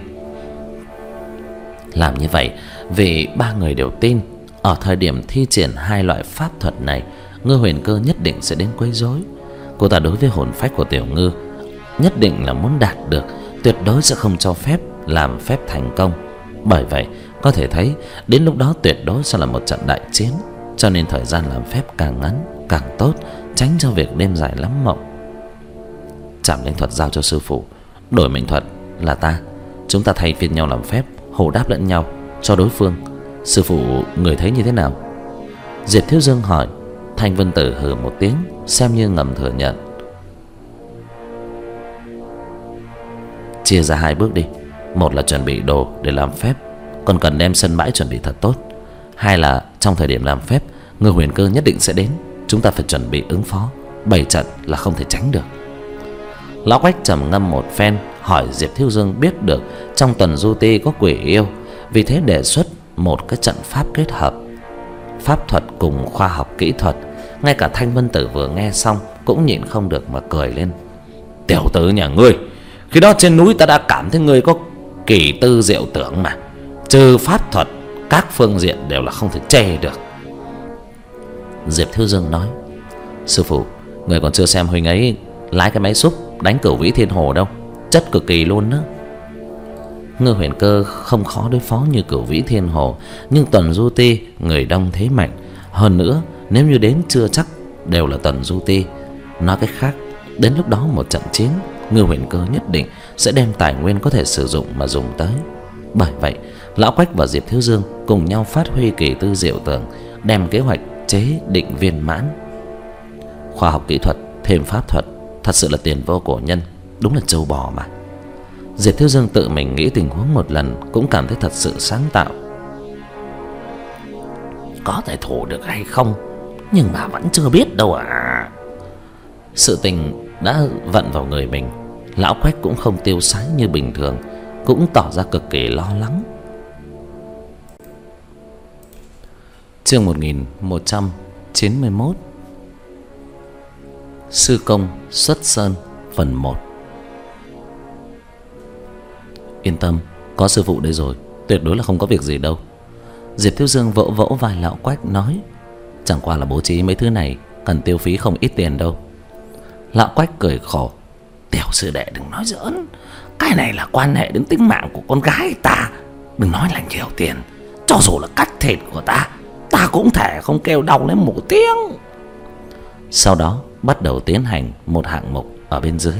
Làm như vậy vì ba người đều tin ở thời điểm thi triển hai loại pháp thuật này, Ngư Huyền Cơ nhất định sẽ đến quấy rối. Cô ta đối với hồn phách của Tiểu Ngư nhất định là muốn đạt được, tuyệt đối sẽ không cho phép làm phép thành công. Bởi vậy có thể thấy đến lúc đó tuyệt đối sẽ là một trận đại chiến, cho nên thời gian làm phép càng ngắn càng tốt, tránh cho việc đêm dài lắm mộng. Trảm linh thuật giao cho sư phụ, đổi mệnh thuật là ta. Chúng ta thay phiên nhau làm phép, hồi đáp lẫn nhau cho đối phương. Sư phụ người thấy như thế nào? Diệp Thiếu Dương hỏi. Thanh Vân Tử hừ một tiếng, xem như ngầm thừa nhận. Chia ra hai bước đi. Một là chuẩn bị đồ để làm phép, còn cần đem sân bãi chuẩn bị thật tốt. Hai là trong thời điểm làm phép, Ngư Huyền Cơ nhất định sẽ đến, chúng ta phải chuẩn bị ứng phó. Bảy trận là không thể tránh được. Lão Quách trầm ngâm một phen, hỏi Diệp Thiếu Dương biết được trong tuần du ti có quỷ yêu, vì thế đề xuất một cái trận pháp kết hợp pháp thuật cùng khoa học kỹ thuật. Ngay cả Thanh Vân Tử vừa nghe xong cũng nhịn không được mà cười lên. Tiểu tử nhà ngươi, khi đó trên núi ta đã cảm thấy ngươi có kỳ tư diệu tưởng mà, trừ pháp thuật các phương diện đều là không thể chê được. Diệp Thiếu Dương nói. Sư phụ, người còn chưa xem huynh ấy lái cái máy xúc đánh Cửu Vĩ Thiên Hồ đâu, chất cực kỳ luôn đó. Ngư Huyền Cơ không khó đối phó như Cửu Vĩ Thiên Hồ, nhưng tuần du ti người đông thế mạnh, hơn nữa nếu như đến chưa chắc đều là tuần du ti. Nói cách khác, đến lúc đó một trận chiến, Ngư Huyền Cơ nhất định sẽ đem tài nguyên có thể sử dụng mà dùng tới. Bởi vậy lão Quách và Diệp Thiếu Dương cùng nhau phát huy kỳ tư diệu tưởng, đem kế hoạch chế định viên mãn. Khoa học kỹ thuật thêm pháp thuật, thật sự là tiền vô cổ nhân, đúng là trâu bò mà. Diệp Thiếu Dương tự mình nghĩ tình huống một lần cũng cảm thấy thật sự sáng tạo. Có thể thủ được hay không, nhưng mà vẫn chưa biết đâu à. Sự tình đã vận vào người mình, lão Quách cũng không tiêu sái như bình thường, cũng tỏ ra cực kỳ lo lắng. Chương một nghìn một trăm chín mươi mốt. Sư công xuất sơn phần một. Yên tâm, có sư phụ đây rồi, tuyệt đối là không có việc gì đâu. Diệp Thiếu Dương vỗ vỗ vai lão Quách nói. Chẳng qua là bố trí mấy thứ này cần tiêu phí không ít tiền đâu. Lão Quách cười khổ. Tiểu sư đệ đừng nói giỡn, cái này là quan hệ đến tính mạng của con gái ta. Đừng nói là nhiều tiền, cho dù là cắt thịt của ta, ta cũng thể không kêu đau lên một tiếng. Sau đó bắt đầu tiến hành một hạng mục ở bên dưới.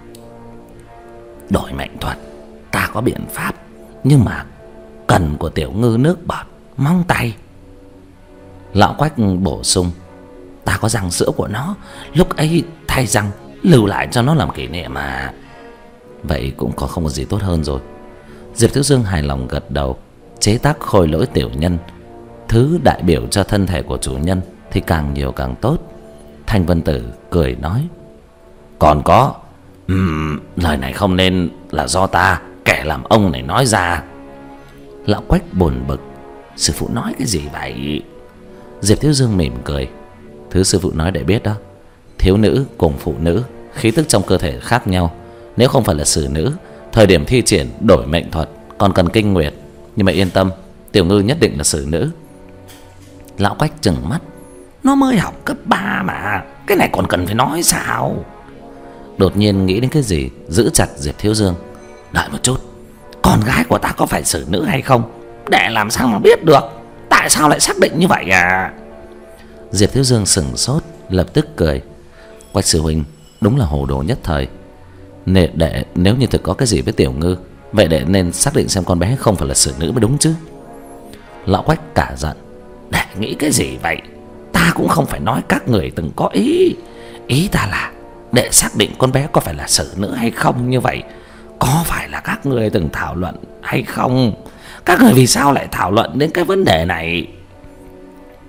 Đổi mệnh thuật ta có biện pháp, nhưng mà cần của Tiểu Ngư nước bọt móng tay. Lão Quách bổ sung. Ta có răng sữa của nó, lúc ấy thay răng lưu lại cho nó làm kỷ niệm mà. Vậy cũng có không có gì tốt hơn rồi. Diệp Thiếu Dương hài lòng gật đầu. Chế tác khôi lỗi tiểu nhân, thứ đại biểu cho thân thể của chủ nhân, thì càng nhiều càng tốt. Thanh Vân Tử cười nói. Còn có um, lời này không nên là do ta, kẻ làm ông này nói ra. Lão Quách buồn bực. Sư phụ nói cái gì vậy? Diệp Thiếu Dương mỉm cười. Thứ sư phụ nói để biết đó, thiếu nữ cùng phụ nữ khí tức trong cơ thể khác nhau. Nếu không phải là xử nữ, thời điểm thi triển đổi mệnh thuật còn cần kinh nguyệt. Nhưng mà yên tâm, Tiểu Ngư nhất định là xử nữ. Lão Quách trừng mắt. Nó mới học cấp ba mà, cái này còn cần phải nói sao? Đột nhiên nghĩ đến cái gì, giữ chặt Diệp Thiếu Dương. Đợi một chút, con gái của ta có phải xử nữ hay không? Để làm sao mà biết được? Tại sao lại xác định như vậy à? Diệp Thiếu Dương sửng sốt, lập tức cười. Quách sư huynh đúng là hồ đồ nhất thời. Nệ để nếu như thực có cái gì với Tiểu Ngư, vậy để nên xác định xem con bé không phải là xử nữ mới đúng chứ. Lão Quách cả giận. Để nghĩ cái gì vậy? Ta cũng không phải nói các người từng có ý. Ý ta là để xác định con bé có phải là xử nữ hay không như vậy. Có phải là các người từng thảo luận hay không? Các người vì sao lại thảo luận đến cái vấn đề này?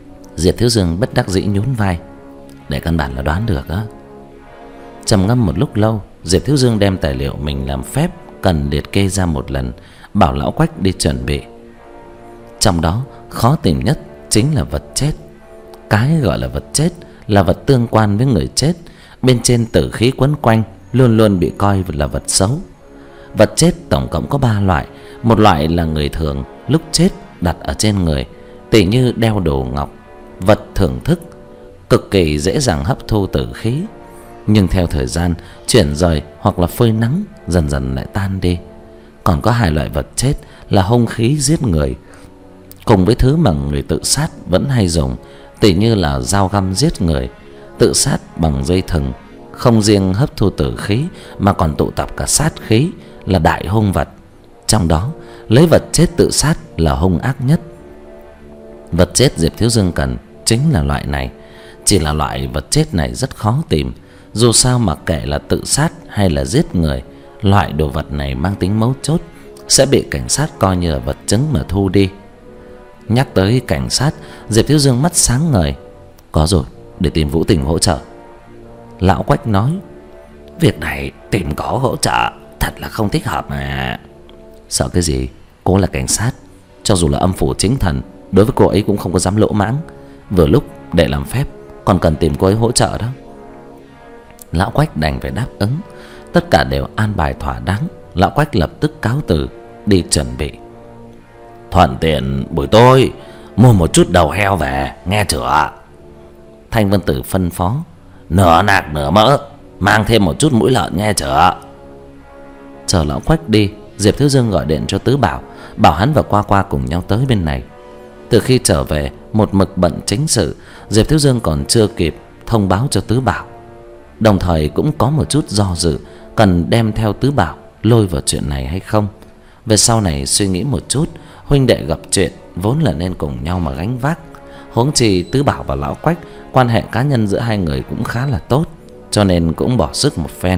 Diệp Thiếu Dương bất đắc dĩ nhún vai. Để căn bản là đoán được á. Trầm ngâm một lúc lâu, Diệp Thiếu Dương đem tài liệu mình làm phép cần liệt kê ra một lần, bảo Lão Quách đi chuẩn bị. Trong đó khó tìm nhất chính là vật chết. Cái gọi là vật chết là vật tương quan với người chết, bên trên tử khí quấn quanh, luôn luôn bị coi là vật xấu. Vật chết tổng cộng có ba loại. Một loại là người thường lúc chết đặt ở trên người, tỉ như đeo đồ ngọc, vật thưởng thức, cực kỳ dễ dàng hấp thu tử khí, nhưng theo thời gian chuyển rời hoặc là phơi nắng dần dần lại tan đi. Còn có hai loại vật chết là hung khí giết người, cùng với thứ mà người tự sát vẫn hay dùng, tỉ như là dao găm giết người, tự sát bằng dây thừng, không riêng hấp thu tử khí mà còn tụ tập cả sát khí, là đại hung vật. Trong đó lấy vật chết tự sát là hung ác nhất. Vật chết Diệp Thiếu Dương cần chính là loại này. Chỉ là loại vật chết này rất khó tìm. Dù sao mà kể là tự sát hay là giết người, loại đồ vật này mang tính mấu chốt, sẽ bị cảnh sát coi như là vật chứng mà thu đi. Nhắc tới cảnh sát, Diệp Thiếu Dương mắt sáng ngời. Có rồi, để tìm Vũ Tình hỗ trợ. Lão Quách nói, việc này tìm có hỗ trợ thật là không thích hợp mà. Sợ cái gì? Cô là cảnh sát, cho dù là âm phủ chính thần, đối với cô ấy cũng không có dám lỗ mãng. Vừa lúc để làm phép, còn cần tìm cô ấy hỗ trợ đó. Lão Quách đành phải đáp ứng. Tất cả đều an bài thỏa đáng. Lão Quách lập tức cáo từ đi chuẩn bị. Thuận tiện buổi tối mua một chút đầu heo về, nghe chưa? Thanh Vân Tử phân phó. Nửa nạc nửa mỡ, mang thêm một chút mũi lợn, nghe chưa? Chờ Lão Quách đi, Diệp Thiếu Dương gọi điện cho Tứ Bảo, bảo hắn và Qua Qua cùng nhau tới bên này. Từ khi trở về một mực bận chính sự, Diệp Thiếu Dương còn chưa kịp thông báo cho Tứ Bảo, đồng thời cũng có một chút do dự cần đem theo Tứ Bảo lôi vào chuyện này hay không. Về sau này suy nghĩ một chút, huynh đệ gặp chuyện vốn là nên cùng nhau mà gánh vác. Huống chi Tứ Bảo và Lão Quách quan hệ cá nhân giữa hai người cũng khá là tốt, cho nên cũng bỏ sức một phen.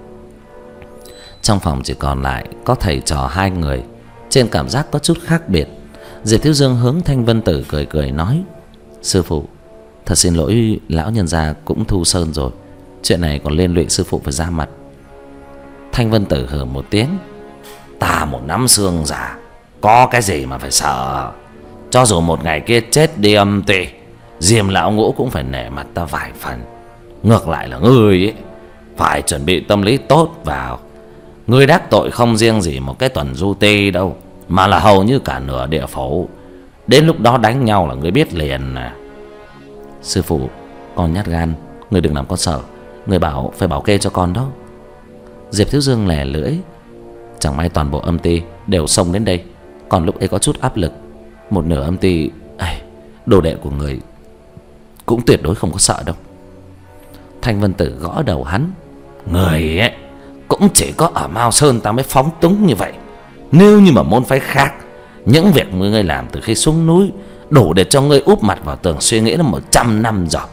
Trong phòng chỉ còn lại có thầy trò hai người, trên cảm giác có chút khác biệt. Diệp Thiếu Dương hướng Thanh Vân Tử cười cười nói, sư phụ, thật xin lỗi, lão nhân gia cũng thu sơn rồi, chuyện này còn liên lụy sư phụ phải ra mặt. Thanh Vân Tử hừ một tiếng, ta một nắm xương già, có cái gì mà phải sợ. Cho dù một ngày kia chết đi âm tì, Diêm lão ngũ cũng phải nể mặt ta vài phần. Ngược lại là ngươi ấy, phải chuẩn bị tâm lý tốt vào. Ngươi đắc tội không riêng gì một cái tuần du ti đâu, mà là hầu như cả nửa địa phủ. Đến lúc đó đánh nhau là ngươi biết liền nè. Sư phụ, con nhát gan, ngươi đừng làm con sợ. Người bảo phải bảo kê cho con đó. Diệp Thiếu Dương lè lưỡi, chẳng may toàn bộ âm ty đều xông đến đây, còn lúc ấy có chút áp lực. Một nửa âm ty, ây, đồ đệ của người cũng tuyệt đối không có sợ đâu. Thanh Vân Tử gõ đầu hắn, người ấy cũng chỉ có ở Mao Sơn ta mới phóng túng như vậy. Nếu như mà môn phái khác, những việc ngươi làm từ khi xuống núi đủ để cho ngươi úp mặt vào tường suy nghĩ là một trăm năm rồi.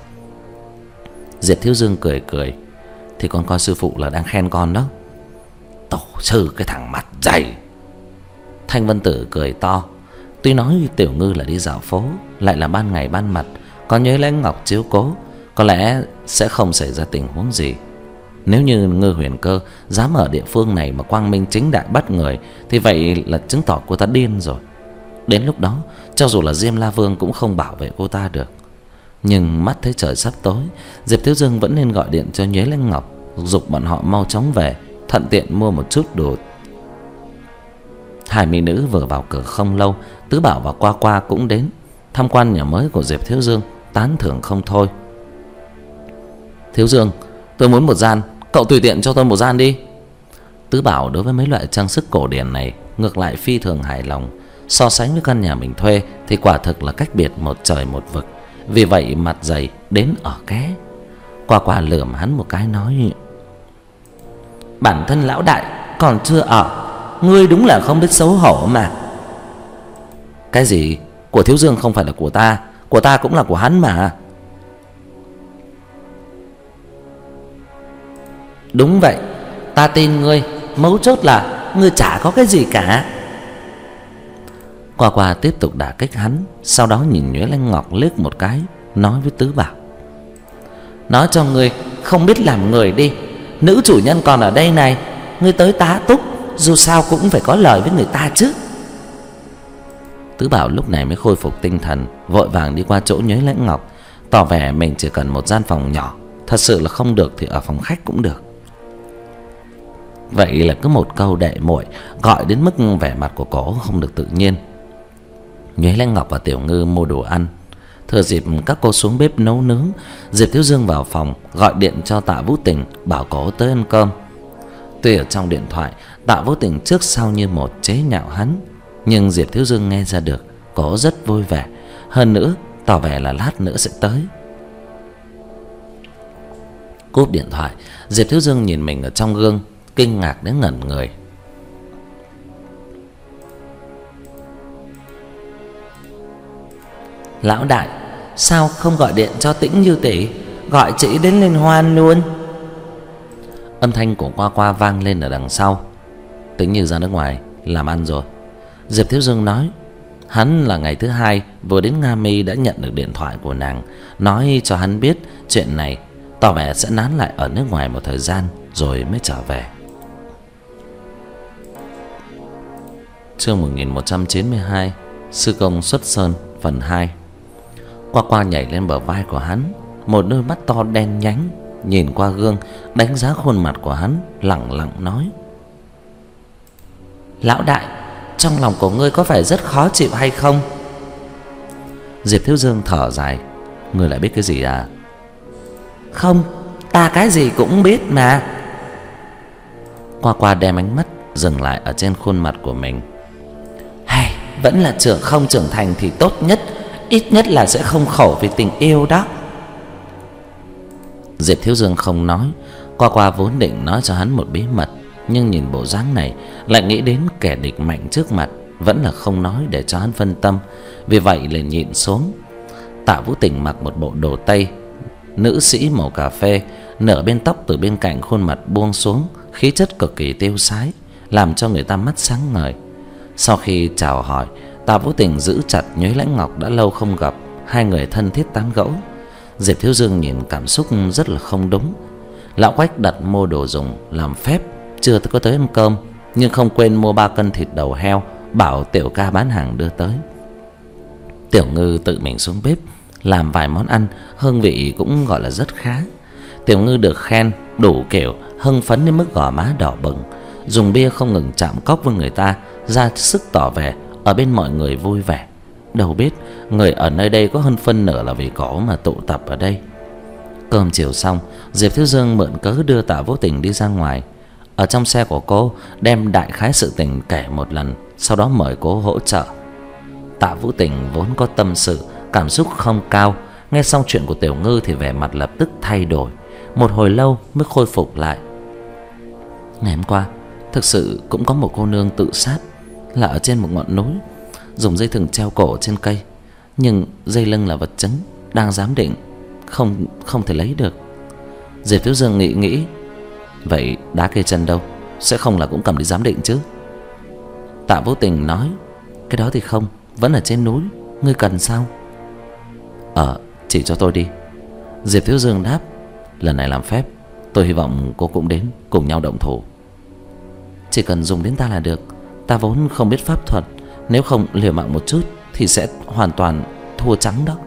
Diệp Thiếu Dương cười cười, thì con coi sư phụ là đang khen con đó. Tổ sư cái thằng mặt dày. Thanh Vân Tử cười to. Tuy nói Tiểu Ngư là đi dạo phố, lại là ban ngày ban mặt, có nhớ Lãnh Ngọc chiếu cố, có lẽ sẽ không xảy ra tình huống gì. Nếu như Ngư Huyền Cơ dám ở địa phương này mà quang minh chính đại bắt người, thì vậy là chứng tỏ cô ta điên rồi. Đến lúc đó, cho dù là Diêm La Vương cũng không bảo vệ cô ta được. Nhưng mắt thấy trời sắp tối, Diệp Thiếu Dương vẫn nên gọi điện cho Nhuế Lãnh Ngọc, giục bọn họ mau chóng về, thuận tiện mua một chút đồ. Hai mỹ nữ vừa vào cửa không lâu, Tứ Bảo và Qua Qua cũng đến tham quan nhà mới của Diệp Thiếu Dương, tán thưởng không thôi. Thiếu Dương, tôi muốn một gian, cậu tùy tiện cho tôi một gian đi. Tứ Bảo đối với mấy loại trang sức cổ điển này ngược lại phi thường hài lòng. So sánh với căn nhà mình thuê thì quả thực là cách biệt một trời một vực. Vì vậy mặt dày đến ở ké. Qua Qua lườm hắn một cái nói, bản thân lão đại còn chưa ở, ngươi đúng là không biết xấu hổ mà. Cái gì? Của Thiếu Dương không phải là của ta, của ta cũng là của hắn mà. Đúng vậy, ta tin ngươi, mấu chốt là ngươi chả có cái gì cả. Qua Qua tiếp tục đả kích hắn, sau đó nhìn Nhuế Lãnh Ngọc liếc một cái, nói với Tứ Bảo: nói cho ngươi không biết làm người đi, nữ chủ nhân còn ở đây này, ngươi tới tá túc, dù sao cũng phải có lời với người ta chứ. Tứ Bảo lúc này mới khôi phục tinh thần, vội vàng đi qua chỗ Nhuế Lãnh Ngọc, tỏ vẻ mình chỉ cần một gian phòng nhỏ, thật sự là không được thì ở phòng khách cũng được. Vậy là cứ một câu đệ muội gọi đến mức vẻ mặt của cổ không được tự nhiên. Nhuế Lãnh Ngọc và Tiểu Ngư mua đồ ăn. Thừa dịp các cô xuống bếp nấu nướng, Diệp Thiếu Dương vào phòng gọi điện cho Tạ Vũ Tình, bảo cổ tới ăn cơm. Tuy ở trong điện thoại Tạ Vũ Tình trước sau như một chế nhạo hắn, nhưng Diệp Thiếu Dương nghe ra được cổ rất vui vẻ, hơn nữa tỏ vẻ là lát nữa sẽ tới. Cúp điện thoại, Diệp Thiếu Dương nhìn mình ở trong gương, kinh ngạc đến ngẩn người. Lão đại, sao không gọi điện cho Tĩnh Như tỷ, gọi chị đến liên hoan luôn? Âm thanh của Qua Qua vang lên ở đằng sau. Tĩnh Như ra nước ngoài làm ăn rồi, Diệp Thiếu Dương nói. Hắn là ngày thứ hai vừa đến Nga Mi đã nhận được điện thoại của nàng, nói cho hắn biết chuyện này, tỏ vẻ sẽ nán lại ở nước ngoài một thời gian rồi mới trở về. Chương một nghìn một trăm chín mươi hai, Sư Công Xuất Sơn phần hai. Qua Qua nhảy lên bờ vai của hắn, một đôi mắt to đen nhánh nhìn qua gương, đánh giá khuôn mặt của hắn, lẳng lặng nói: Lão đại, trong lòng của ngươi có phải rất khó chịu hay không? Diệp Thiếu Dương thở dài: ngươi lại biết cái gì à? Không, ta cái gì cũng biết mà. Qua Qua đem ánh mắt dừng lại ở trên khuôn mặt của mình. Hay, vẫn là trưởng không trưởng thành thì tốt nhất, ít nhất là sẽ không khổ vì tình yêu đó. Diệp Thiếu Dương không nói. Qua Qua vốn định nói cho hắn một bí mật, nhưng nhìn bộ dáng này lại nghĩ đến kẻ địch mạnh trước mặt, vẫn là không nói để cho hắn phân tâm, vì vậy liền nhịn xuống. Tạ Vũ Tình mặc một bộ đồ tây nữ sĩ màu cà phê, nửa bên tóc từ bên cạnh khuôn mặt buông xuống, khí chất cực kỳ tiêu sái, làm cho người ta mắt sáng ngời. Sau khi chào hỏi, Tạ Vũ Tình giữ chặt Nhuế Lãnh Ngọc đã lâu không gặp, hai người thân thiết tán gẫu. Diệp Thiếu Dương nhìn cảm xúc rất là không đúng. Lão Quách đặt mua đồ dùng làm phép, chưa có tới ăn cơm, nhưng không quên mua ba cân thịt đầu heo, bảo Tiểu Ca bán hàng đưa tới. Tiểu Ngư tự mình xuống bếp làm vài món ăn, hương vị cũng gọi là rất khá. Tiểu Ngư được khen đủ kiểu, hưng phấn đến mức gò má đỏ bừng, dùng bia không ngừng chạm cốc với người ta, ra sức tỏ vẻ ở bên mọi người vui vẻ. Đâu biết người ở nơi đây có hơn phân nửa là vì cổ mà tụ tập ở đây. Cơm chiều xong, Diệp Thiếu Dương mượn cớ đưa Tạ Vũ Tình đi ra ngoài. Ở trong xe của cô đem đại khái sự tình kể một lần, sau đó mời cô hỗ trợ. Tạ Vũ Tình vốn có tâm sự, cảm xúc không cao, nghe xong chuyện của Tiểu Ngư thì vẻ mặt lập tức thay đổi, một hồi lâu mới khôi phục lại. Ngày hôm qua thực sự cũng có một cô nương tự sát, là ở trên một ngọn núi, dùng dây thừng treo cổ trên cây, nhưng dây lưng là vật chứng, đang giám định không không thể lấy được. Diệp Thiếu Dương nghĩ nghĩ, vậy đá cây chân đâu, sẽ không là cũng cầm đi giám định chứ? Tạ Vũ Tình nói, cái đó thì không, vẫn ở trên núi, ngươi cần sao? Ờ, chỉ cho tôi đi. Diệp Thiếu Dương đáp, lần này làm phép, tôi hy vọng cô cũng đến cùng nhau động thủ. Chỉ cần dùng đến ta là được, ta vốn không biết pháp thuật, nếu không liều mạng một chút thì sẽ hoàn toàn thua trắng đó.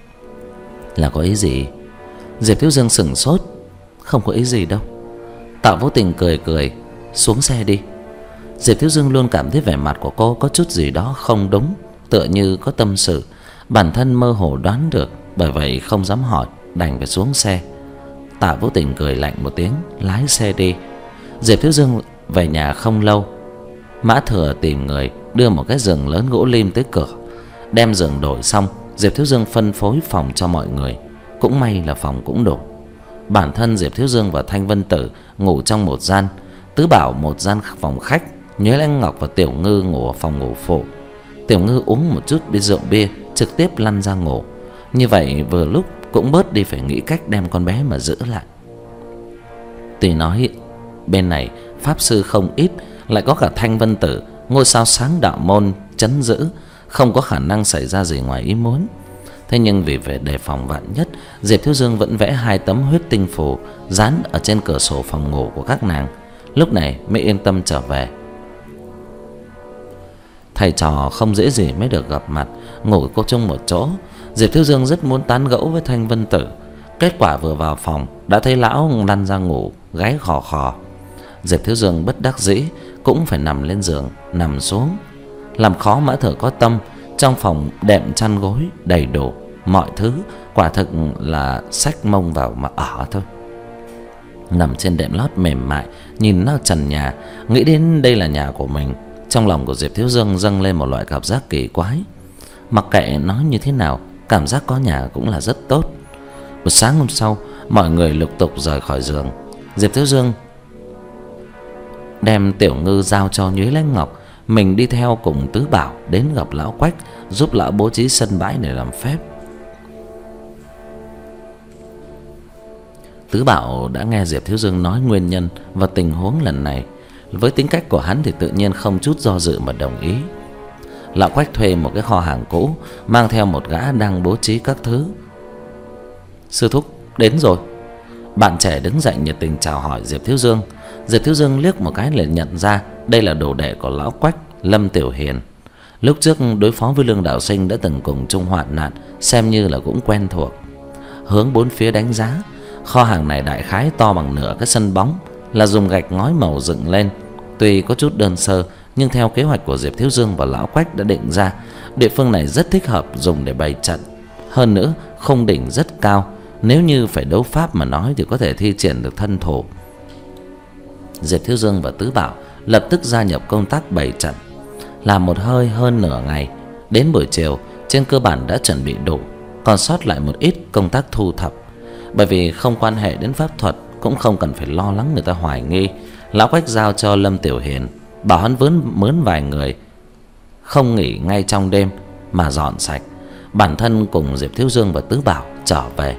Là có ý gì? Diệp Thiếu Dương sửng sốt. Không có ý gì đâu. Tạ Vũ Tình cười cười, xuống xe đi. Diệp Thiếu Dương luôn cảm thấy vẻ mặt của cô có chút gì đó không đúng, tựa như có tâm sự, bản thân mơ hồ đoán được, bởi vậy không dám hỏi, đành phải xuống xe. Tạ Vũ Tình cười lạnh một tiếng, lái xe đi. Diệp Thiếu Dương về nhà không lâu, Mã Thừa tìm người đưa một cái giường lớn gỗ lim tới cửa. Đem giường đổi xong, Diệp Thiếu Dương phân phối phòng cho mọi người. Cũng may là phòng cũng đủ. Bản thân Diệp Thiếu Dương và Thanh Vân Tử ngủ trong một gian, Tứ Bảo một gian phòng khách, Nhuế Lãnh Ngọc và Tiểu Ngư ngủ ở phòng ngủ phụ. Tiểu Ngư uống một chút bia rượu bia, trực tiếp lăn ra ngủ. Như vậy vừa lúc cũng bớt đi phải nghĩ cách đem con bé mà giữ lại. Tuy nói bên này pháp sư không ít, lại có cả Thanh Vân Tử, ngôi sao sáng đạo môn trấn giữ, không có khả năng xảy ra gì ngoài ý muốn. Thế nhưng vì phải đề phòng vạn nhất, Diệp Thiếu Dương vẫn vẽ hai tấm huyết tinh phù dán ở trên cửa sổ phòng ngủ của các nàng. Lúc này mới yên tâm trở về. Thầy trò không dễ gì mới được gặp mặt, ngủ cô chung một chỗ. Diệp Thiếu Dương rất muốn tán gẫu với Thanh Vân Tử. Kết quả vừa vào phòng đã thấy lão lăn ra ngủ, gáy khò khò. Diệp Thiếu Dương bất đắc dĩ cũng phải nằm lên giường, nằm xuống. Làm khó Mã Thừa có tâm. Trong phòng đệm chăn gối đầy đủ, mọi thứ quả thực là xách mông vào mà ở thôi. Nằm trên đệm lót mềm mại, nhìn nó trần nhà, nghĩ đến đây là nhà của mình, trong lòng của Diệp Thiếu Dương dâng lên một loại cảm giác kỳ quái. Mặc kệ nói như thế nào, cảm giác có nhà cũng là rất tốt. Một sáng hôm sau, mọi người lục tục rời khỏi giường. Diệp Thiếu Dương đem Tiểu Ngư giao cho Nhuế Lãnh Ngọc, mình đi theo cùng Tứ Bảo đến gặp lão Quách, giúp lão bố trí sân bãi để làm phép. Tứ Bảo đã nghe Diệp Thiếu Dương nói nguyên nhân và tình huống lần này. Với tính cách của hắn thì tự nhiên không chút do dự mà đồng ý. Lão Quách thuê một cái kho hàng cũ, mang theo một gã đang bố trí các thứ. Sư thúc đến rồi. Bạn trẻ đứng dậy nhiệt tình chào hỏi Diệp Thiếu Dương. Diệp Thiếu Dương liếc một cái liền nhận ra đây là đồ đệ của lão Quách, Lâm Tiểu Hiền. Lúc trước đối phó với Lương Đạo Sinh đã từng cùng chung hoạn nạn, xem như là cũng quen thuộc. Hướng bốn phía đánh giá, kho hàng này đại khái to bằng nửa cái sân bóng, là dùng gạch ngói màu dựng lên. Tuy có chút đơn sơ, nhưng theo kế hoạch của Diệp Thiếu Dương và lão Quách đã định ra, địa phương này rất thích hợp dùng để bày trận. Hơn nữa, khung đỉnh rất cao, nếu như phải đấu pháp mà nói thì có thể thi triển được thân thủ. Diệp Thiếu Dương và Tứ Bảo lập tức gia nhập công tác bày trận. Làm một hơi hơn nửa ngày, đến buổi chiều trên cơ bản đã chuẩn bị đủ, còn sót lại một ít công tác thu thập. Bởi vì không quan hệ đến pháp thuật, cũng không cần phải lo lắng người ta hoài nghi, lão Quách giao cho Lâm Tiểu Hiền, bảo hắn vớn mướn vài người, không nghỉ ngay trong đêm mà dọn sạch. Bản thân cùng Diệp Thiếu Dương và Tứ Bảo trở về.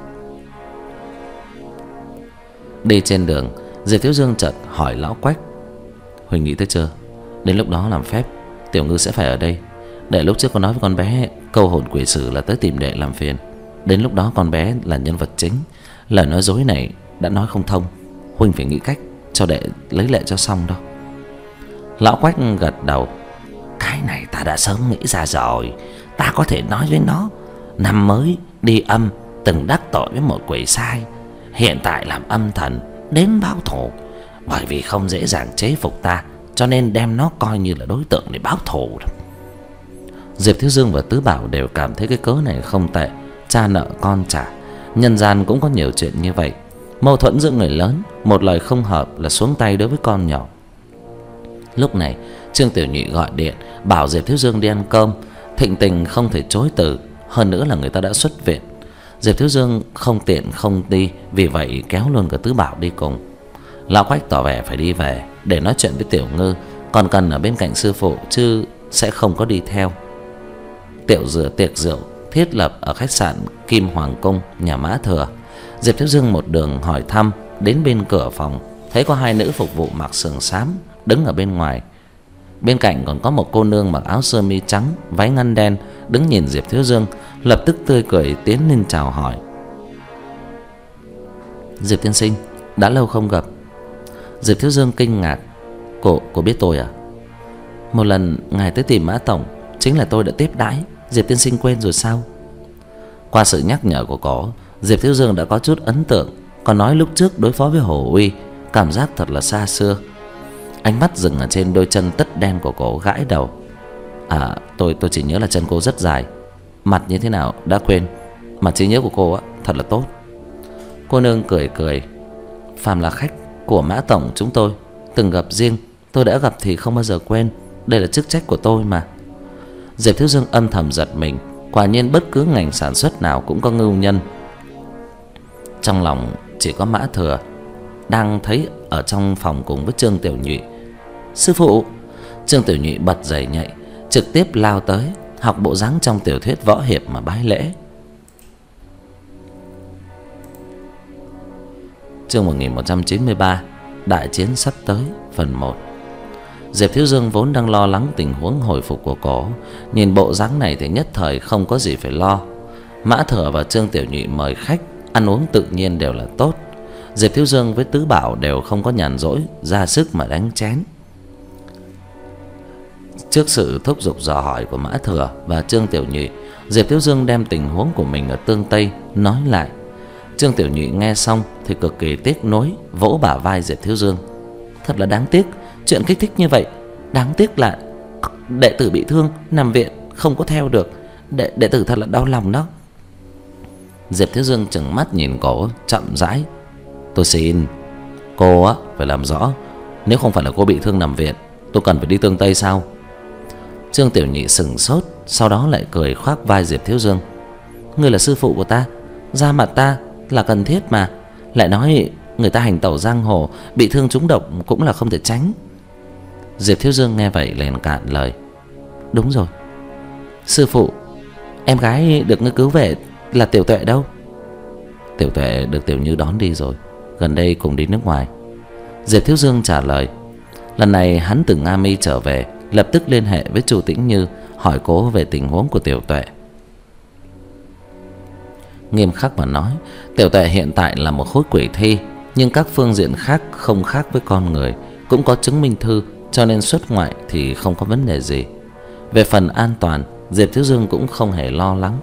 Đi trên đường, Diệp Thiếu Dương chợt hỏi lão Quách: Huỳnh nghĩ tới chưa? Đến lúc đó làm phép, Tiểu Ngư sẽ phải ở đây. Để lúc trước con nói với con bé câu hồn quỷ sử là tới tìm đệ làm phiền. Đến lúc đó con bé là nhân vật chính, lời nói dối này đã nói không thông. Huỳnh phải nghĩ cách cho đệ lấy lệ cho xong đâu. Lão Quách gật đầu: Cái này ta đã sớm nghĩ ra rồi. Ta có thể nói với nó năm mới đi âm từng đắc tội với một quỷ sai, hiện tại làm âm thần đến báo thù. Bởi vì không dễ dàng chế phục ta, cho nên đem nó coi như là đối tượng để báo thù. Diệp Thiếu Dương và Tứ Bảo đều cảm thấy cái cớ này không tệ. Cha nợ con trả, nhân gian cũng có nhiều chuyện như vậy. Mâu thuẫn giữa người lớn, một lời không hợp là xuống tay đối với con nhỏ. Lúc này Trương Tiểu Nhụy gọi điện bảo Diệp Thiếu Dương đi ăn cơm. Thịnh tình không thể chối từ, hơn nữa là người ta đã xuất viện. Diệp Thiếu Dương không tiện không đi, vì vậy kéo luôn cả Tứ Bảo đi cùng. Lão Quách tỏ vẻ phải đi về để nói chuyện với Tiểu Ngư, còn cần ở bên cạnh sư phụ chứ sẽ không có đi theo. Tiểu rửa tiệc rượu thiết lập ở khách sạn Kim Hoàng Cung, nhà Mã Thừa. Diệp Thiếu Dương một đường hỏi thăm, đến bên cửa phòng thấy có hai nữ phục vụ mặc sườn xám đứng ở bên ngoài. Bên cạnh còn có một cô nương mặc áo sơ mi trắng, váy ngắn đen đứng nhìn Diệp Thiếu Dương, lập tức tươi cười tiến lên chào hỏi: Diệp tiên sinh, đã lâu không gặp. Diệp Thiếu Dương kinh ngạc: Cô, cô biết tôi à? Một lần ngài tới tìm Mã tổng, chính là tôi đã tiếp đãi. Diệp tiên sinh quên rồi sao? Qua sự nhắc nhở của cô, Diệp Thiếu Dương đã có chút ấn tượng. Còn nói lúc trước đối phó với Hồ Uy, cảm giác thật là xa xưa. Ánh mắt dừng ở trên đôi chân tất đen của cô, gãi đầu: À, tôi tôi chỉ nhớ là chân cô rất dài. Mặt như thế nào đã quên, mà trí nhớ của cô á thật là tốt. Cô nương cười cười: Phàm là khách của Mã tổng chúng tôi từng gặp riêng, tôi đã gặp thì không bao giờ quên. Đây là chức trách của tôi mà. Diệp Thiếu Dương âm thầm giật mình. Quả nhiên bất cứ ngành sản xuất nào cũng có ngưu nhân. Trong lòng chỉ có Mã Thừa đang thấy ở trong phòng cùng với Trương Tiểu Nhụy. Sư phụ! Trương Tiểu Nhụy bật dậy nhảy, trực tiếp lao tới, học bộ dáng trong tiểu thuyết võ hiệp mà bái lễ. Chương một nghìn một trăm chín mươi ba: Đại chiến sắp tới, phần một. Diệp Thiếu Dương vốn đang lo lắng tình huống hồi phục của cổ, nhìn bộ dáng này thì nhất thời không có gì phải lo. Mã Thừa và Trương Tiểu Nhụy mời khách, ăn uống tự nhiên đều là tốt. Diệp Thiếu Dương với Tứ Bảo đều không có nhàn rỗi ra sức mà đánh chén. Trước sự thúc giục dò hỏi của Mã Thừa và Trương Tiểu Nhụy, Diệp Thiếu Dương đem tình huống của mình ở Tương Tây nói lại. Trương Tiểu Nhụy nghe xong thì cực kỳ tiếc nuối, vỗ bả vai Diệp Thiếu Dương. Thật là đáng tiếc, chuyện kích thích như vậy, đáng tiếc là đệ tử bị thương nằm viện không có theo được. Đệ đệ tử thật là đau lòng đó. Diệp Thiếu Dương trừng mắt nhìn cổ, chậm rãi. Tôi xin cô á phải làm rõ, nếu không phải là cô bị thương nằm viện, tôi cần phải đi Tương Tây sao? Trương Tiểu Nhị sững sốt, sau đó lại cười khoác vai Diệp Thiếu Dương. Ngươi là sư phụ của ta, ra mặt ta là cần thiết mà. Lại nói người ta hành tẩu giang hồ, bị thương trúng độc cũng là không thể tránh. Diệp Thiếu Dương nghe vậy liền cạn lời. Đúng rồi, sư phụ, em gái được ngươi cứu về là Tiểu Tuệ đâu? Tiểu Tuệ được Tiểu Như đón đi rồi, gần đây cùng đi nước ngoài. Diệp Thiếu Dương trả lời. Lần này hắn từ Nga Mi trở về, lập tức liên hệ với Chu Tĩnh Như hỏi cố về tình huống của Tiểu Tuệ. Nghiêm khắc mà nói, Tiểu Tuệ hiện tại là một khối quỷ thi, nhưng các phương diện khác không khác với con người, cũng có chứng minh thư, cho nên xuất ngoại thì không có vấn đề gì. Về phần an toàn, Diệp Thiếu Dương cũng không hề lo lắng.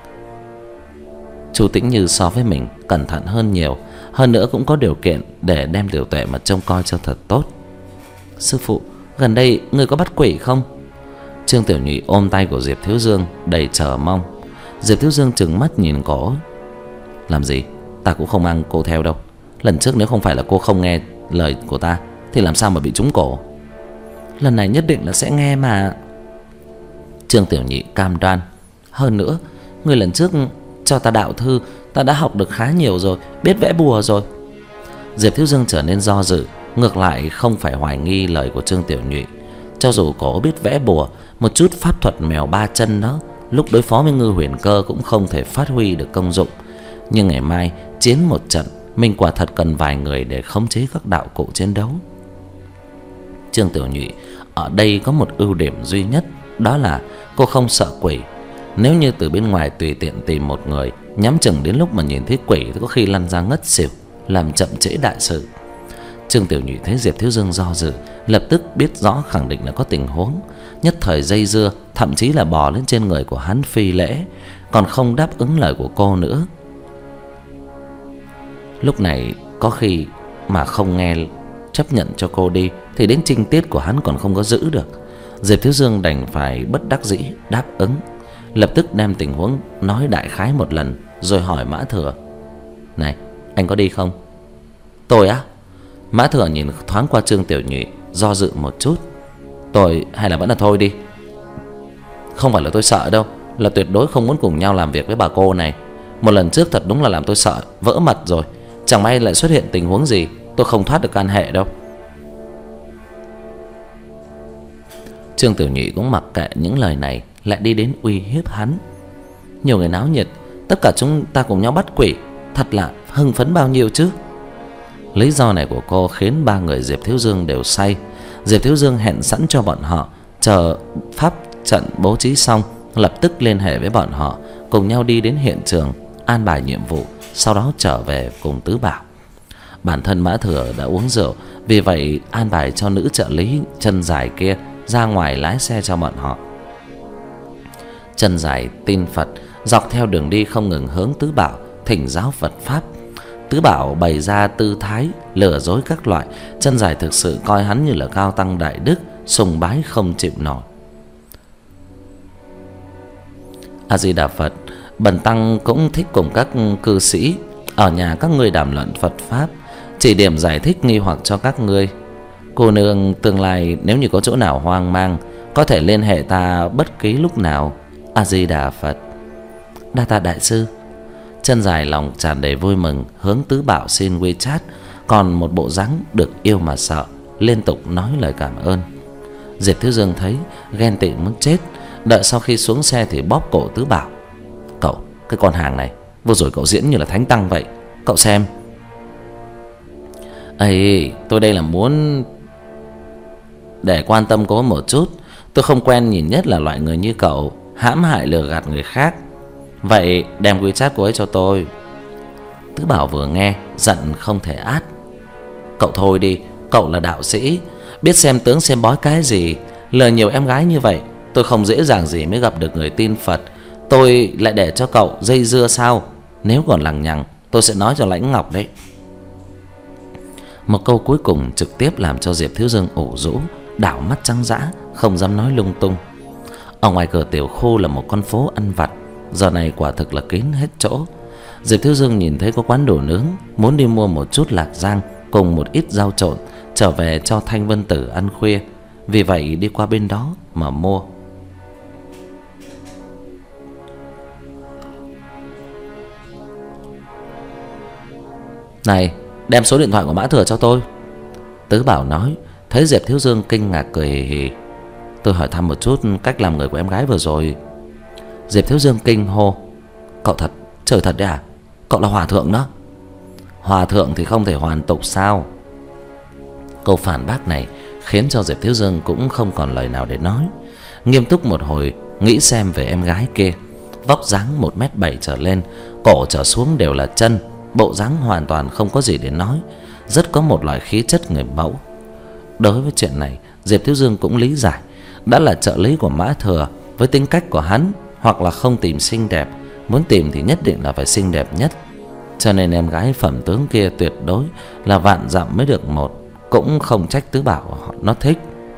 Chu Tĩnh Như so với mình cẩn thận hơn nhiều, hơn nữa cũng có điều kiện để đem Tiểu Tuệ mà trông coi cho thật tốt. Sư phụ, gần đây ngươi có bắt quỷ không? Trương Tiểu Nhụy ôm tay của Diệp Thiếu Dương đầy chờ mong. Diệp Thiếu Dương trừng mắt nhìn cổ. Làm gì, ta cũng không mang cô theo đâu. Lần trước nếu không phải là cô không nghe lời của ta thì làm sao mà bị trúng cổ? Lần này nhất định là sẽ nghe mà. Trương Tiểu Nhị cam đoan. Hơn nữa, ngươi lần trước cho ta đạo thư, ta đã học được khá nhiều rồi, biết vẽ bùa rồi. Diệp Thiếu Dương trở nên do dự, ngược lại không phải hoài nghi lời của Trương Tiểu Nhụy. Cho dù cổ biết vẽ bùa, một chút pháp thuật mèo ba chân đó, lúc đối phó với Ngư Huyền Cơ cũng không thể phát huy được công dụng. Nhưng ngày mai chiến một trận, mình quả thật cần vài người để khống chế các đạo cụ chiến đấu. Trương Tiểu Nhụy ở đây có một ưu điểm duy nhất, đó là cô không sợ quỷ. Nếu như từ bên ngoài tùy tiện tìm một người, nhắm chừng đến lúc mà nhìn thấy quỷ thì có khi lăn ra ngất xỉu, làm chậm trễ đại sự. Trương Tiểu Nhụy thấy Diệp Thiếu Dương do dự, lập tức biết rõ khẳng định là có tình huống, nhất thời dây dưa, thậm chí là bò lên trên người của hắn phi lễ, còn không đáp ứng lời của cô nữa. Lúc này có khi mà không nghe chấp nhận cho cô đi thì đến trinh tiết của hắn còn không có giữ được. Diệp Thiếu Dương đành phải bất đắc dĩ đáp ứng, lập tức đem tình huống nói đại khái một lần, rồi hỏi Mã Thừa. Này, anh có đi không? Tôi á? Mã Thừa nhìn thoáng qua Trương Tiểu Nhụy, do dự một chút. Tôi hay là vẫn là thôi đi. Không phải là tôi sợ đâu, là tuyệt đối không muốn cùng nhau làm việc với bà cô này. Một lần trước thật đúng là làm tôi sợ vỡ mật rồi, chẳng may lại xuất hiện tình huống gì, tôi không thoát được can hệ đâu. Trương Tiểu Nhụy cũng mặc kệ những lời này, lại đi đến uy hiếp hắn. Nhiều người náo nhiệt, tất cả chúng ta cùng nhau bắt quỷ, thật là hưng phấn bao nhiêu chứ. Lý do này của cô khiến ba người Diệp Thiếu Dương đều say. Diệp Thiếu Dương hẹn sẵn cho bọn họ, chờ pháp trận bố trí xong, lập tức liên hệ với bọn họ, cùng nhau đi đến hiện trường, an bài nhiệm vụ, sau đó trở về cùng Tứ Bảo. Bản thân Mã Thừa đã uống rượu, vì vậy an bài cho nữ trợ lý chân dài kia ra ngoài lái xe cho bọn họ. Chân dài tin Phật, dọc theo đường đi không ngừng hướng Tứ Bảo thỉnh giáo Phật pháp. Tứ Bảo bày ra tư thái lừa dối các loại, chân dài thực sự coi hắn như là cao tăng đại đức, sùng bái không chịu nổi. A Di Đà Phật. Bần tăng cũng thích cùng các cư sĩ ở nhà các ngươi đàm luận Phật pháp, chỉ điểm giải thích nghi hoặc cho các ngươi. Cô nương tương lai nếu như có chỗ nào hoang mang, có thể liên hệ ta bất kỳ lúc nào. A Di Đà Phật. Đa tạ đại sư. Chân dài lòng tràn đầy vui mừng, hướng Tứ Bảo xin WeChat, còn một bộ dáng được yêu mà sợ, liên tục nói lời cảm ơn. Diệp Thiếu Dương thấy ghen tị muốn chết, đợi sau khi xuống xe thì bóp cổ Tứ Bảo. Cậu, cái con hàng này, vừa rồi cậu diễn như là thánh tăng vậy, cậu xem. Ây, tôi đây là muốn để quan tâm cô một chút. Tôi không quen nhìn nhất là loại người như cậu hãm hại lừa gạt người khác. Vậy đem WeChat cô ấy cho tôi. Tứ Bảo vừa nghe giận không thể át. Cậu thôi đi, cậu là đạo sĩ, biết xem tướng xem bói cái gì. Lừa nhiều em gái như vậy, tôi không dễ dàng gì mới gặp được người tin Phật. Tôi lại để cho cậu dây dưa sao? Nếu còn lằng nhằng, tôi sẽ nói cho Lãnh Ngọc đấy. Một câu cuối cùng trực tiếp làm cho Diệp Thiếu Dương ủ rũ, đảo mắt trắng dã, không dám nói lung tung. Ở ngoài cửa tiểu khu là một con phố ăn vặt, giờ này quả thực là kín hết chỗ. Diệp Thiếu Dương nhìn thấy có quán đồ nướng, muốn đi mua một chút lạc rang cùng một ít rau trộn trở về cho Thanh Vân Tử ăn khuya, vì vậy đi qua bên đó mà mua. Này, đem số điện thoại của Mã Thừa cho tôi. Tứ Bảo nói. Thấy Diệp Thiếu Dương kinh ngạc cười hì hì. Tôi hỏi thăm một chút cách làm người của em gái vừa rồi. Diệp Thiếu Dương kinh hô. Cậu thật, trời thật đấy à? Cậu là hòa thượng đó. Hòa thượng thì không thể hoàn tục sao? Câu phản bác này khiến cho Diệp Thiếu Dương cũng không còn lời nào để nói. Nghiêm túc một hồi nghĩ xem về em gái kia. Vóc dáng một mét bảy trở lên, cổ trở xuống đều là chân, bộ dáng hoàn toàn không có gì để nói, rất có một loại khí chất người mẫu. Đối với chuyện này, Diệp Thiếu Dương cũng lý giải. Đã là trợ lý của Mã Thừa, với tính cách của hắn, hoặc là không tìm xinh đẹp, muốn tìm thì nhất định là phải xinh đẹp nhất. Cho nên em gái phẩm tướng kia tuyệt đối là vạn dặm mới được một. Cũng không trách Tứ Bảo nó thích.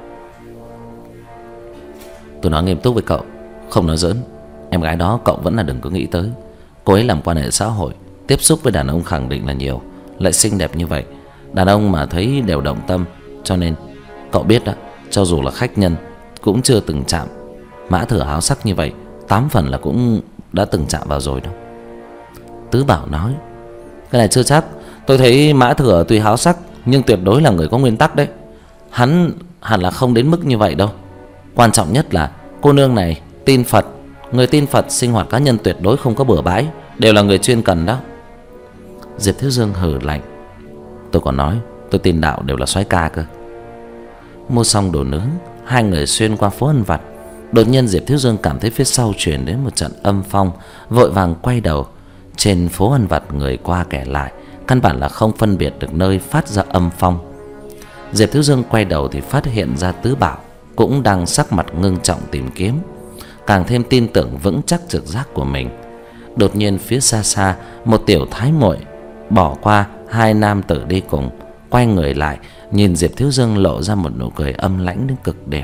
Tôi nói nghiêm túc với cậu, không nói giỡn. Em gái đó cậu vẫn là đừng có nghĩ tới. Cô ấy làm quan hệ xã hội, tiếp xúc với đàn ông khẳng định là nhiều, lại xinh đẹp như vậy, đàn ông mà thấy đều động tâm. Cho nên cậu biết đó, cho dù là khách nhân cũng chưa từng chạm. Mã Thừa háo sắc như vậy, tám phần là cũng đã từng chạm vào rồi đó. Tứ Bảo nói. Cái này chưa chắc. Tôi thấy Mã Thừa tuy háo sắc nhưng tuyệt đối là người có nguyên tắc đấy. Hắn hẳn là không đến mức như vậy đâu. Quan trọng nhất là cô nương này tin Phật. Người tin Phật sinh hoạt cá nhân tuyệt đối không có bừa bãi, đều là người chuyên cần đó. Diệp Thiếu Dương hừ lạnh. Tôi còn nói tôi tin đạo đều là soái ca cơ. Mua xong đồ nướng, hai người xuyên qua phố ăn vặt. Đột nhiên Diệp Thiếu Dương cảm thấy phía sau truyền đến một trận âm phong, vội vàng quay đầu. Trên phố ăn vặt người qua kẻ lại, căn bản là không phân biệt được nơi phát ra âm phong. Diệp Thiếu Dương quay đầu thì phát hiện ra Tứ Bảo cũng đang sắc mặt ngưng trọng tìm kiếm, càng thêm tin tưởng vững chắc trực giác của mình. Đột nhiên phía xa xa, một tiểu thái muội bỏ qua hai nam tử đi cùng, quay người lại nhìn Diệp Thiếu Dương lộ ra một nụ cười âm lãnh đến cực điểm.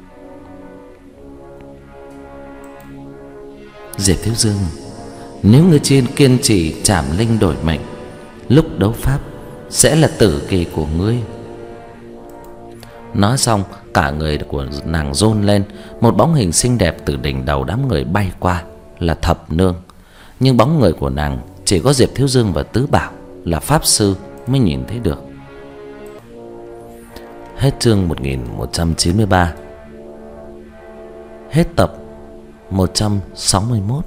Diệp Thiếu Dương, nếu ngươi chiên kiên trì trảm linh đổi mệnh, lúc đấu pháp sẽ là tử kỳ của ngươi. Nói xong, cả người của nàng run lên. Một bóng hình xinh đẹp từ đỉnh đầu đám người bay qua, là Thập Nương. Nhưng bóng người của nàng chỉ có Diệp Thiếu Dương và Tứ Bảo là pháp sư mới nhìn thấy được. Hết chương một nghìn một trăm chín mươi ba. Hết tập một trăm sáu mươi mốt.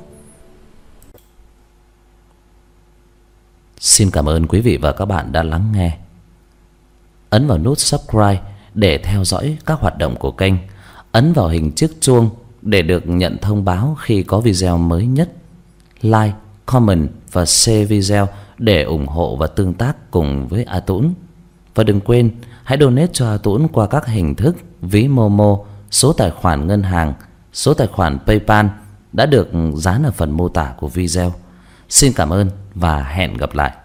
Xin cảm ơn quý vị và các bạn đã lắng nghe. Ấn vào nút subscribe để theo dõi các hoạt động của kênh. Ấn vào hình chiếc chuông để được nhận thông báo khi có video mới nhất. Like, comment và share video để ủng hộ và tương tác cùng với A Tũng. Và đừng quên hãy donate cho A Tũng qua các hình thức ví Momo, số tài khoản ngân hàng, số tài khoản PayPal đã được dán ở phần mô tả của video. Xin cảm ơn và hẹn gặp lại.